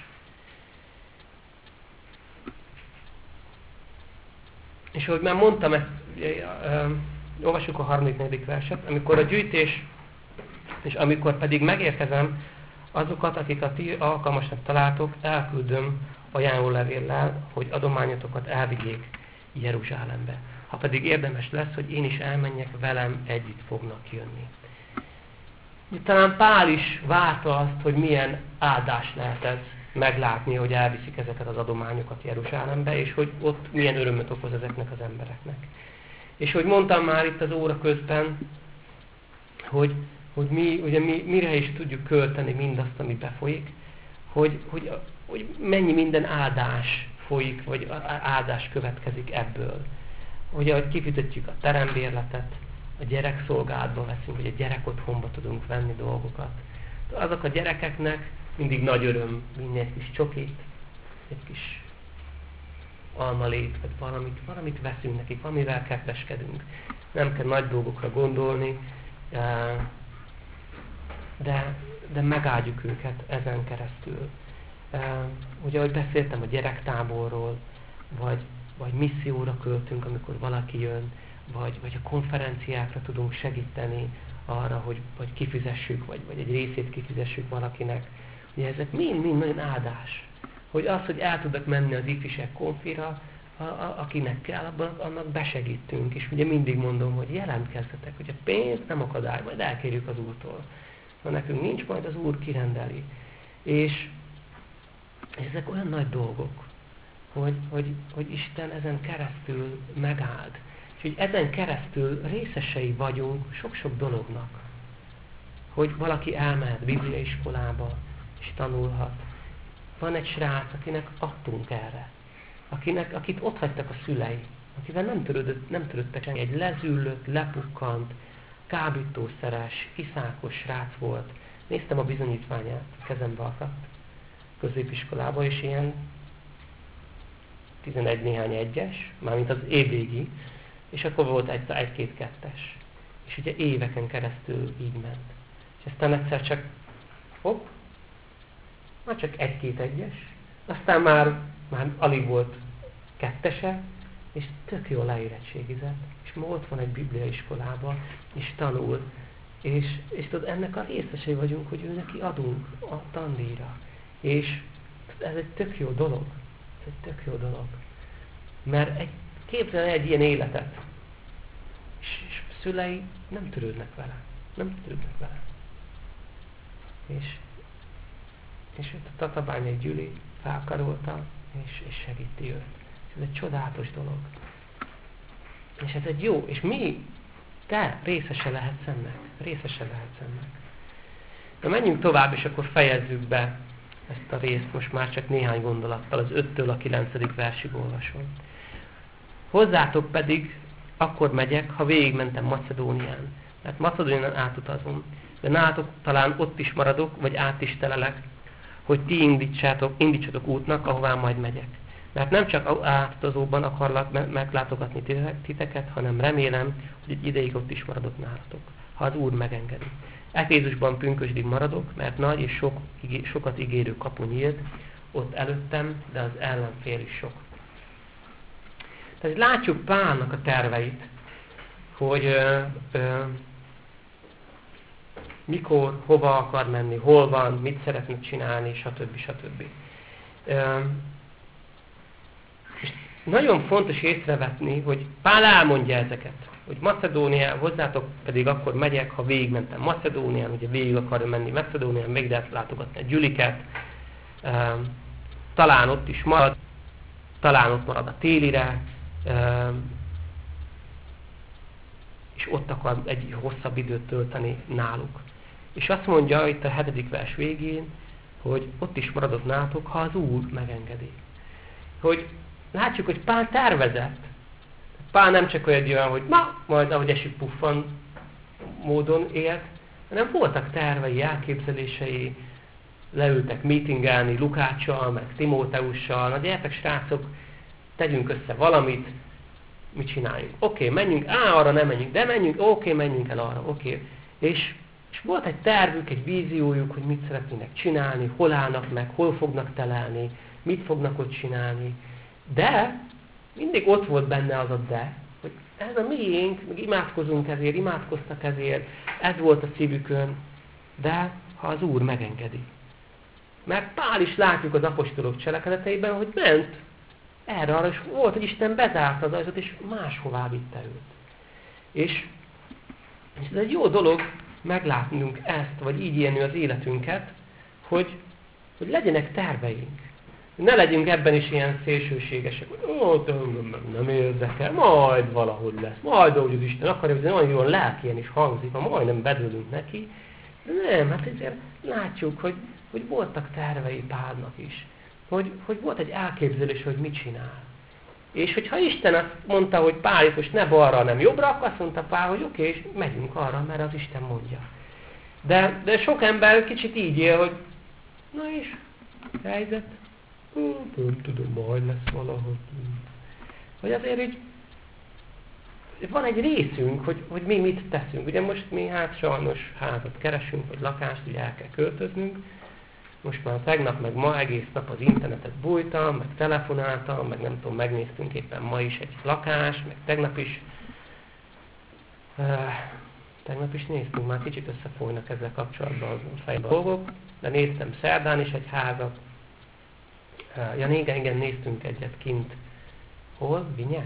És ahogy már mondtam, olvassuk a 3.-4. verset, amikor a gyűjtés, és amikor pedig megérkezem, azokat, akiket ti alkalmasnak találtok, elküldöm ajánlólevéllel, hogy adományotokat elvigyék Jeruzsálembe. Ha pedig érdemes lesz, hogy én is elmenjek, velem együtt fognak jönni. Talán Pál is várta azt, hogy milyen áldás lehet ez meglátni, hogy elviszik ezeket az adományokat Jeruzsálembe, és hogy ott milyen örömöt okoz ezeknek az embereknek. És hogy mondtam már itt az óra közben, hogy mi mire is tudjuk költeni mindazt, ami befolyik, hogy mennyi minden áldás folyik, vagy áldás következik ebből. Ugye, hogy kifizetjük a terembérletet, a gyerekszolgálatba veszünk, vagy a gyerekotthonba tudunk venni dolgokat. Azok a gyerekeknek mindig nagy öröm vinni egy kis csokit, egy kis almalét, vagy valamit veszünk nekik, amivel kedveskedünk. Nem kell nagy dolgokra gondolni, de megáldjuk őket ezen keresztül. Ugye, ahogy beszéltem a gyerektáborról, vagy misszióra költünk, amikor valaki jön, vagy a konferenciákra tudunk segíteni arra, hogy kifizessük, vagy egy részét kifizessük valakinek. Ugye ezek mind nagyon áldás. Hogy az, hogy el tudok menni az ifjúság konfira, akinek kell, annak besegítünk. És ugye mindig mondom, hogy jelentkezzetek, hogy a pénz nem akadály, majd elkérjük az Úrtól. Ha nekünk nincs, majd az Úr kirendeli. És ezek olyan nagy dolgok, hogy Isten ezen keresztül megáld. És hogy ezen keresztül részesei vagyunk sok-sok dolognak. Hogy valaki elmehet bibliaiskolába, és tanulhat. Van egy srác, akinek adtunk erre. Akit ott hagytak a szülei. Akivel nem törődtek senki. Egy lezüllött, lepukkant, kábítószeres, iszákos srác volt. Néztem a bizonyítványát, kezembe akadt középiskolába, és ilyen 11 néhány egyes, mármint az évvégi, és akkor volt egy-két kettes. És ugye éveken keresztül így ment. aztán egyszer csak, hopp, már csak 1-2 egyes, aztán már alig volt 2-ese, és tök jól leérettségizett, és ma ott van egy bibliaiskolában, és tanul, és tudod, ennek a részesei vagyunk, hogy ő neki adunk a tandíjra. És ez egy tök jó dolog. Ez egy tök jó dolog. Mert képzelj egy ilyen életet, és szülei nem törődnek vele. Nem törődnek vele. És itt a Tatabányai Gyüli felkarolta, és segíti őt. Ez egy csodálatos dolog. És ez egy jó, és te részese lehetsz ennek. Részese lehetsz ennek. Na menjünk tovább, és akkor fejezzük be ezt a részt, most már csak néhány gondolattal, az 5-től a 9. versig olvasom. Hozzátok pedig akkor megyek, ha végigmentem Macedónián. Mert Macedónián átutazom. De nálatok talán ott is maradok, vagy át is telelek, hogy ti indítsatok útnak, ahová majd megyek. Mert nem csak átutazóban akarlak meglátogatni titeket, hanem remélem, hogy egy ideig ott is maradok nálatok, ha az Úr megengedi. Efézusban pünkösdig maradok, mert nagy és sokat ígérő kapu nyílt ott előttem, de az ellenfél is sok. Tehát látjuk Pálnak a terveit, hogy mikor, hova akar menni, hol van, mit szeretne csinálni, stb. Stb. És nagyon fontos észrevetni, hogy Pál elmondja ezeket, hogy Macedónia, hozzátok pedig akkor megyek, ha végigmentem Macedónián, ugye végig akarja menni Macedónián, még lehet látogatni a Gyüliket, talán ott is marad, talán ott marad a télire, és ott akar egy hosszabb időt tölteni náluk. És azt mondja itt a 7. vers végén, hogy ott is maradok nálatok, ha az Úr megengedi. Hogy látjuk, hogy Pál tervezett. Pál nem csak olyan, hogy majd ahogy esik puffan módon élt, hanem voltak tervei, elképzelései, leültek meetingelni Lukáccsal, meg Timóteussal, na gyertek srácok, tegyünk össze valamit, mit csináljunk. Oké, menjünk, arra nem menjünk, de menjünk, oké, menjünk el arra, oké. És volt egy tervük, egy víziójuk, hogy mit szeretnének csinálni, hol állnak meg, hol fognak telelni, mit fognak ott csinálni. De mindig ott volt benne az a de, hogy ez a miénk, meg imádkozunk ezért, imádkoztak ezért, ez volt a szívükön, de ha az Úr megengedi. Mert Pál is látjuk az apostolok cselekedeteiben, hogy ment erre, és volt, hogy Isten bezárta az ajtót, és máshová vitte őt. És ez egy jó dolog meglátnunk ezt, vagy így élni az életünket, hogy legyenek terveink. Ne legyünk ebben is ilyen szélsőségesek, hogy nem érdekel, majd valahogy lesz, majd ahogy az Isten akarja, hogy nagyon jól lelkien is hangzik, ha majdnem bedőlünk neki. De nem, hát ezért látjuk, hogy voltak tervei Pálnak is. Hogy volt egy elképzelés, hogy mit csinál. És hogyha Isten azt mondta, hogy Pál, most ne balra, nem jobbra, akkor azt mondta Pál, hogy oké, és megyünk arra, mert az Isten mondja. De sok ember kicsit így él, hogy na és, helyzet, nem tudom, majd lesz valahogy. Vagy azért így, van egy részünk, hogy mi mit teszünk. Ugye most mi sajnos házat keresünk, vagy lakást, ugye el kell költöznünk. Most már tegnap, meg ma egész nap az internetet bújtam, meg telefonáltam, meg nem tudom, megnéztünk éppen ma is egy lakást, meg tegnap is néztünk, már kicsit összefolynak ezzel kapcsolatban a fejben dolgok, de néztem szerdán is egy házat. Ja, igen, néztünk egyet kint. Hol? Vinye?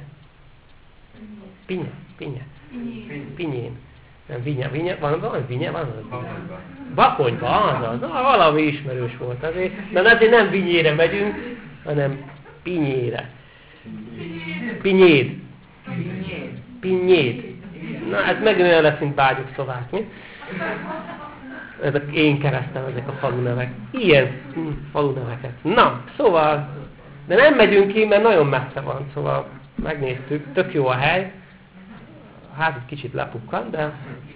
Pinye. Pinyén. Nem, Vinye. Van Vinye? Bakonyba, azaz. Valami ismerős volt azért. De azért nem Vinyére megyünk, hanem Pinyére. Pinyéd. Na, ez megint olyan lesz, mint Bágyok Szlovák, mi? Ezek én keresztem ezek a falunevek. Ilyen faluneveket. Na, szóval, de nem megyünk ki, mert nagyon messze van, szóval megnéztük, tök jó a hely. A ház egy kicsit lepukkan, de...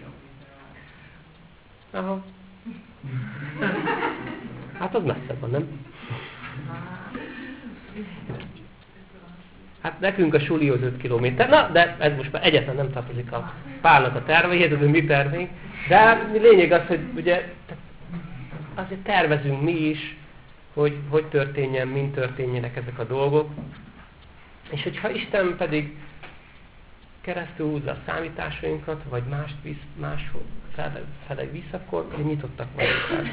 Aha. Hát az messzebb van, nem? Hát nekünk a sulihoz 5 kilométer. Na, de ez most már egyetlen nem tartozik a Pálnak a terveihez, ez a mi terveink. De lényeg az, hogy ugye azért tervezünk mi is, hogy történjen, mint történjenek ezek a dolgok. És hogyha Isten pedig keresztül húzza a számításainkat, vagy máshol felé visz, akkor nyitottak vagyunk.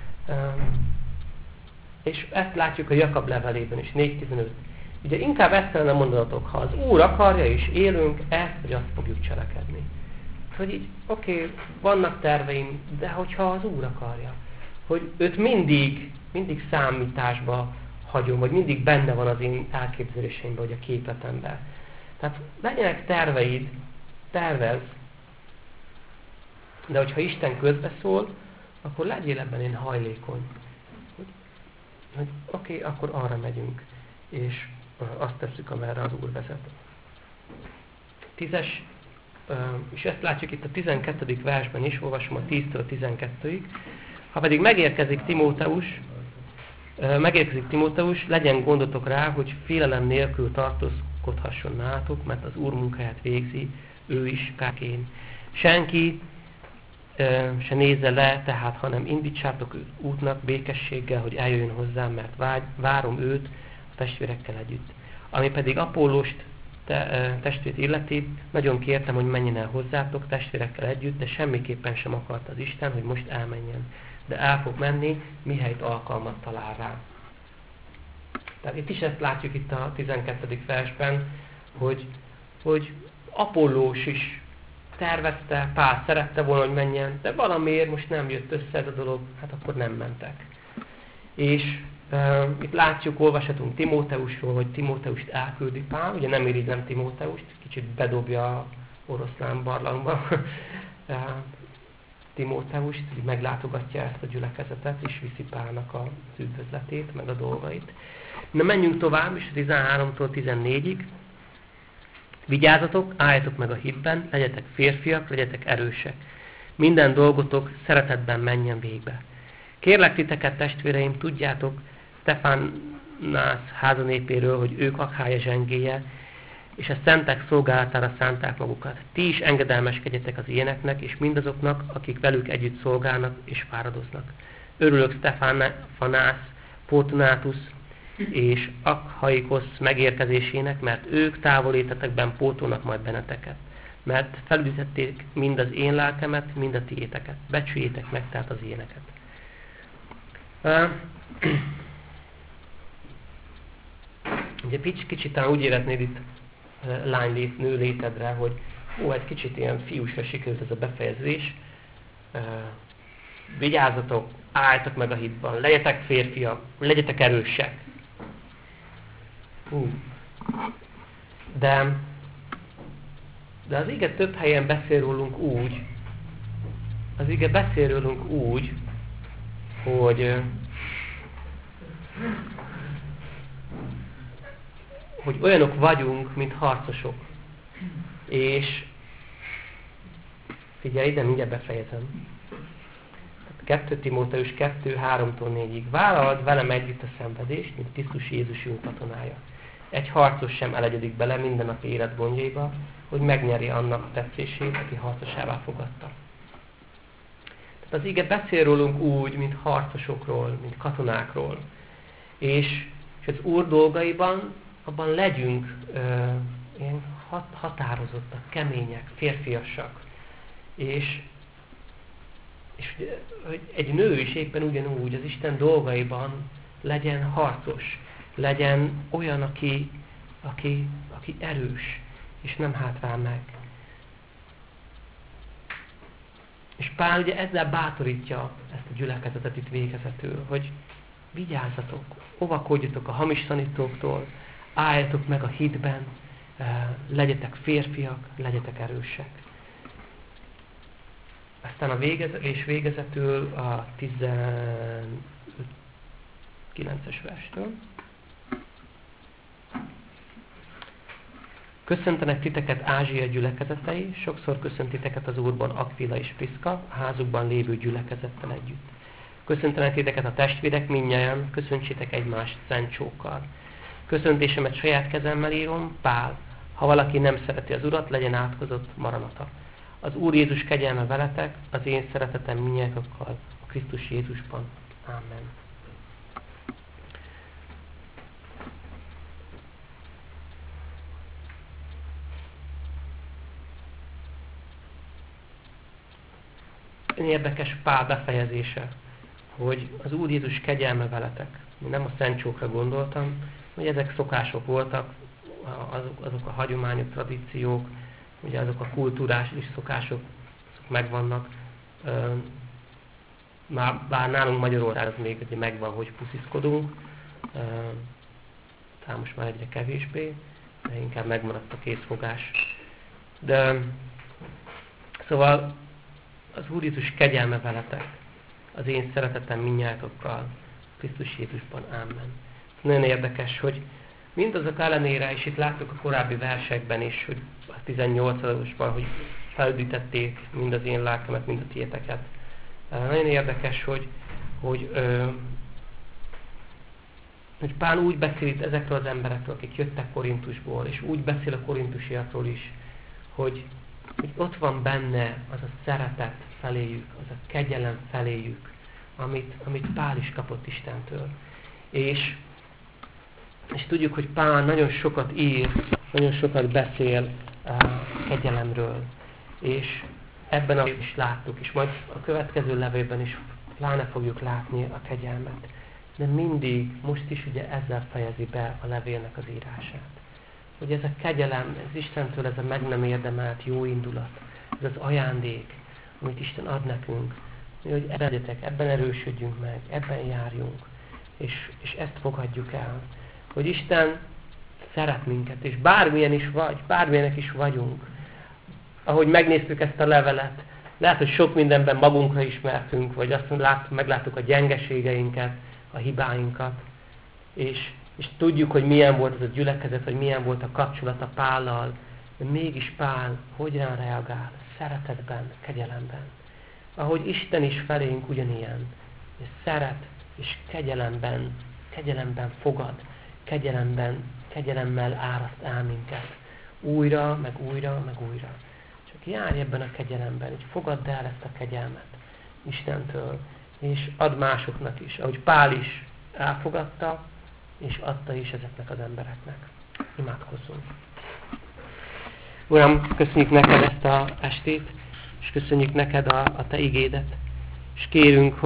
És ezt látjuk a Jakab levelében is, 4.15. Ugye inkább ezt kellene mondanatok, ha az Úr akarja és élünk, ezt vagy azt fogjuk cselekedni. Hogy így, oké, vannak terveim, de hogyha az Úr akarja, hogy őt mindig számításba hagyom, vagy mindig benne van az én elképzeléseimben, vagy a képletemben. Tehát legyenek terveid, tervez, de hogyha Isten közbeszól, akkor legyél ebben én hajlékony. Hogy oké, akkor arra megyünk, és azt tesszük, amerre az Úr vezet. 10-es, és ezt látjuk itt a 12. versben is, olvasom a 10-től 12-ig. Ha pedig megérkezik Timóteus, legyen gondotok rá, hogy félelem nélkül tartózkodhasson nálatok, mert az Úr munkáját végzi, ő is, kákén. Senki se nézze le, tehát, hanem indítsátok őt útnak békességgel, hogy eljöjjön hozzám, mert várom őt a testvérekkel együtt. Ami pedig Apollóst testvét illeti, nagyon kértem, hogy menjen el hozzátok testvérekkel együtt, de semmiképpen sem akart az Isten, hogy most elmenjen. De el fog menni, mihelyt alkalmat talál rá. Tehát itt is ezt látjuk itt a 12. versben, hogy Apollós is tervezte, Pál szerette volna, hogy menjen, de valamiért most nem jött össze ez a dolog, hát akkor nem mentek. És itt látjuk, olvashatunk Timóteusról, hogy Timóteust elküldi Pál, ugye nem irigylem Timóteust, kicsit bedobja a oroszlán barlangba Timóteust, hogy meglátogatja ezt a gyülekezetet, és viszi Pálnak az üdvözletét, meg a dolgait. Na menjünk tovább, és 13-tól 14-ig. Vigyázzatok, álljatok meg a hitben, legyetek férfiak, legyetek erősek. Minden dolgotok szeretetben menjen végbe. Kérlek titeket, testvéreim, tudjátok Sztefanász házanépéről, hogy ők Akhája zsengéje, és a szentek szolgálatára szánták magukat. Ti is engedelmeskedjetek az ilyeneknek, és mindazoknak, akik velük együtt szolgálnak és fáradoznak. Örülök Sztefanász, Fortunátus és Akhaikosz megérkezésének, mert ők távolétetekben pótolnak majd benneteket. Mert felüdítették mind az én lelkemet, mind a tiéteket. Becsüljétek meg tehát az ilyeneket. Ugye kicsit talán úgy éreznéd itt nő létedre, hogy egy kicsit ilyen fiúsra sikerült ez a befejezés. Vigyázzatok, álljatok meg a hitban, legyetek férfiak, legyetek erősek. De az ige több helyen beszél rólunk úgy, hogy olyanok vagyunk, mint harcosok. És figyelj ide, mindjárt befejezem. 2 Timóteus 2:3-4-ig. Vállald velem együtt a szenvedést, mint Krisztus Jézus jó katonája. Egy harcos sem elegyedik bele minden nap élet gondjaiba, hogy megnyeri annak a tetszését, aki harcosává fogadta. Tehát az ige beszél rólunk úgy, mint harcosokról, mint katonákról. És az Úr dolgaiban abban legyünk ilyen határozottak, kemények, férfiasak. És hogy egy nő is éppen ugyanúgy az Isten dolgaiban legyen harcos, legyen olyan, aki erős, és nem hátrál meg. És Pál ugye ezzel bátorítja ezt a gyülekezetet itt végezetül, hogy vigyázzatok, óvakodjatok a hamis tanítóktól, álljatok meg a hitben, legyetek férfiak, legyetek erősek. Aztán végezetül a 19-es verstől. Köszöntenek titeket Ázsia gyülekezetei, sokszor köszönt titeket az Úrban Akvila és Priszka, a házukban lévő gyülekezettel együtt. Köszöntenek titeket a testvérek mindnyájan, köszöntsétek egymást szent csókkal. Köszöntésemet saját kezemmel írom, Pál. Ha valaki nem szereti az Urat, legyen átkozott Maranata. Az Úr Jézus kegyelme veletek, az én szeretetem mindnyájakkal a Krisztus Jézusban. Amen. Érdekes Pál befejezése, hogy az Úr Jézus kegyelme veletek. Nem a szentcsókra gondoltam, hogy ezek szokások voltak, azok a hagyományok, tradíciók, ugye azok a kulturális szokások megvannak. Bár nálunk Magyarországon még ugye megvan, hogy pusziszkodunk, talán most már egyre kevésbé, de inkább megmaradt a készfogás. De szóval az Úr Jézus kegyelme veletek, az én szeretetem mindnyájakkal, Krisztus Jézusban. Amen. Nagyon érdekes, hogy mindazok ellenére, és itt láttuk a korábbi versekben is, hogy a 18-asban, hogy felüdítették mind az én lelkemet, mind a tiéteket. Nagyon érdekes, hogy Pál úgy beszél itt ezekről az emberekről, akik jöttek Korintusból, és úgy beszél a korintusiakról is, hogy ott van benne az a szeretet feléjük, az a kegyelem feléjük, amit Pál is kapott Istentől. És tudjuk, hogy Pál nagyon sokat ír, nagyon sokat beszél kegyelemről. És ebben is láttuk, és majd a következő levélben is pláne fogjuk látni a kegyelmet. De mindig, most is ugye ezzel fejezi be a levélnek az írását. Hogy ez a kegyelem, ez Istentől ez a meg nem érdemelt jó indulat, ez az ajándék, amit Isten ad nekünk, hogy ebben erősödjünk meg, ebben járjunk, és ezt fogadjuk el. Hogy Isten szeret minket, és bármilyen is vagy, bármilyenek is vagyunk. Ahogy megnéztük ezt a levelet, lehet, hogy sok mindenben magunkra ismertünk, vagy azt megláttuk a gyengeségeinket, a hibáinkat, és tudjuk, hogy milyen volt ez a gyülekezet, vagy milyen volt a kapcsolata Pállal, de mégis Pál hogyan reagál? Szeretetben, kegyelemben. Ahogy Isten is felénk ugyanilyen, és szeret, és kegyelemben fogad, kegyelemmel áraszt el minket. Újra, meg újra, meg újra. Csak járj ebben a kegyelemben, így fogadd el ezt a kegyelmet Istentől, és add másoknak is, ahogy Pál is elfogadta, és adta is ezeknek az embereknek. Imádkozzunk. Uram, köszönjük neked ezt a estét, és köszönjük neked a te igédet, és kérünk,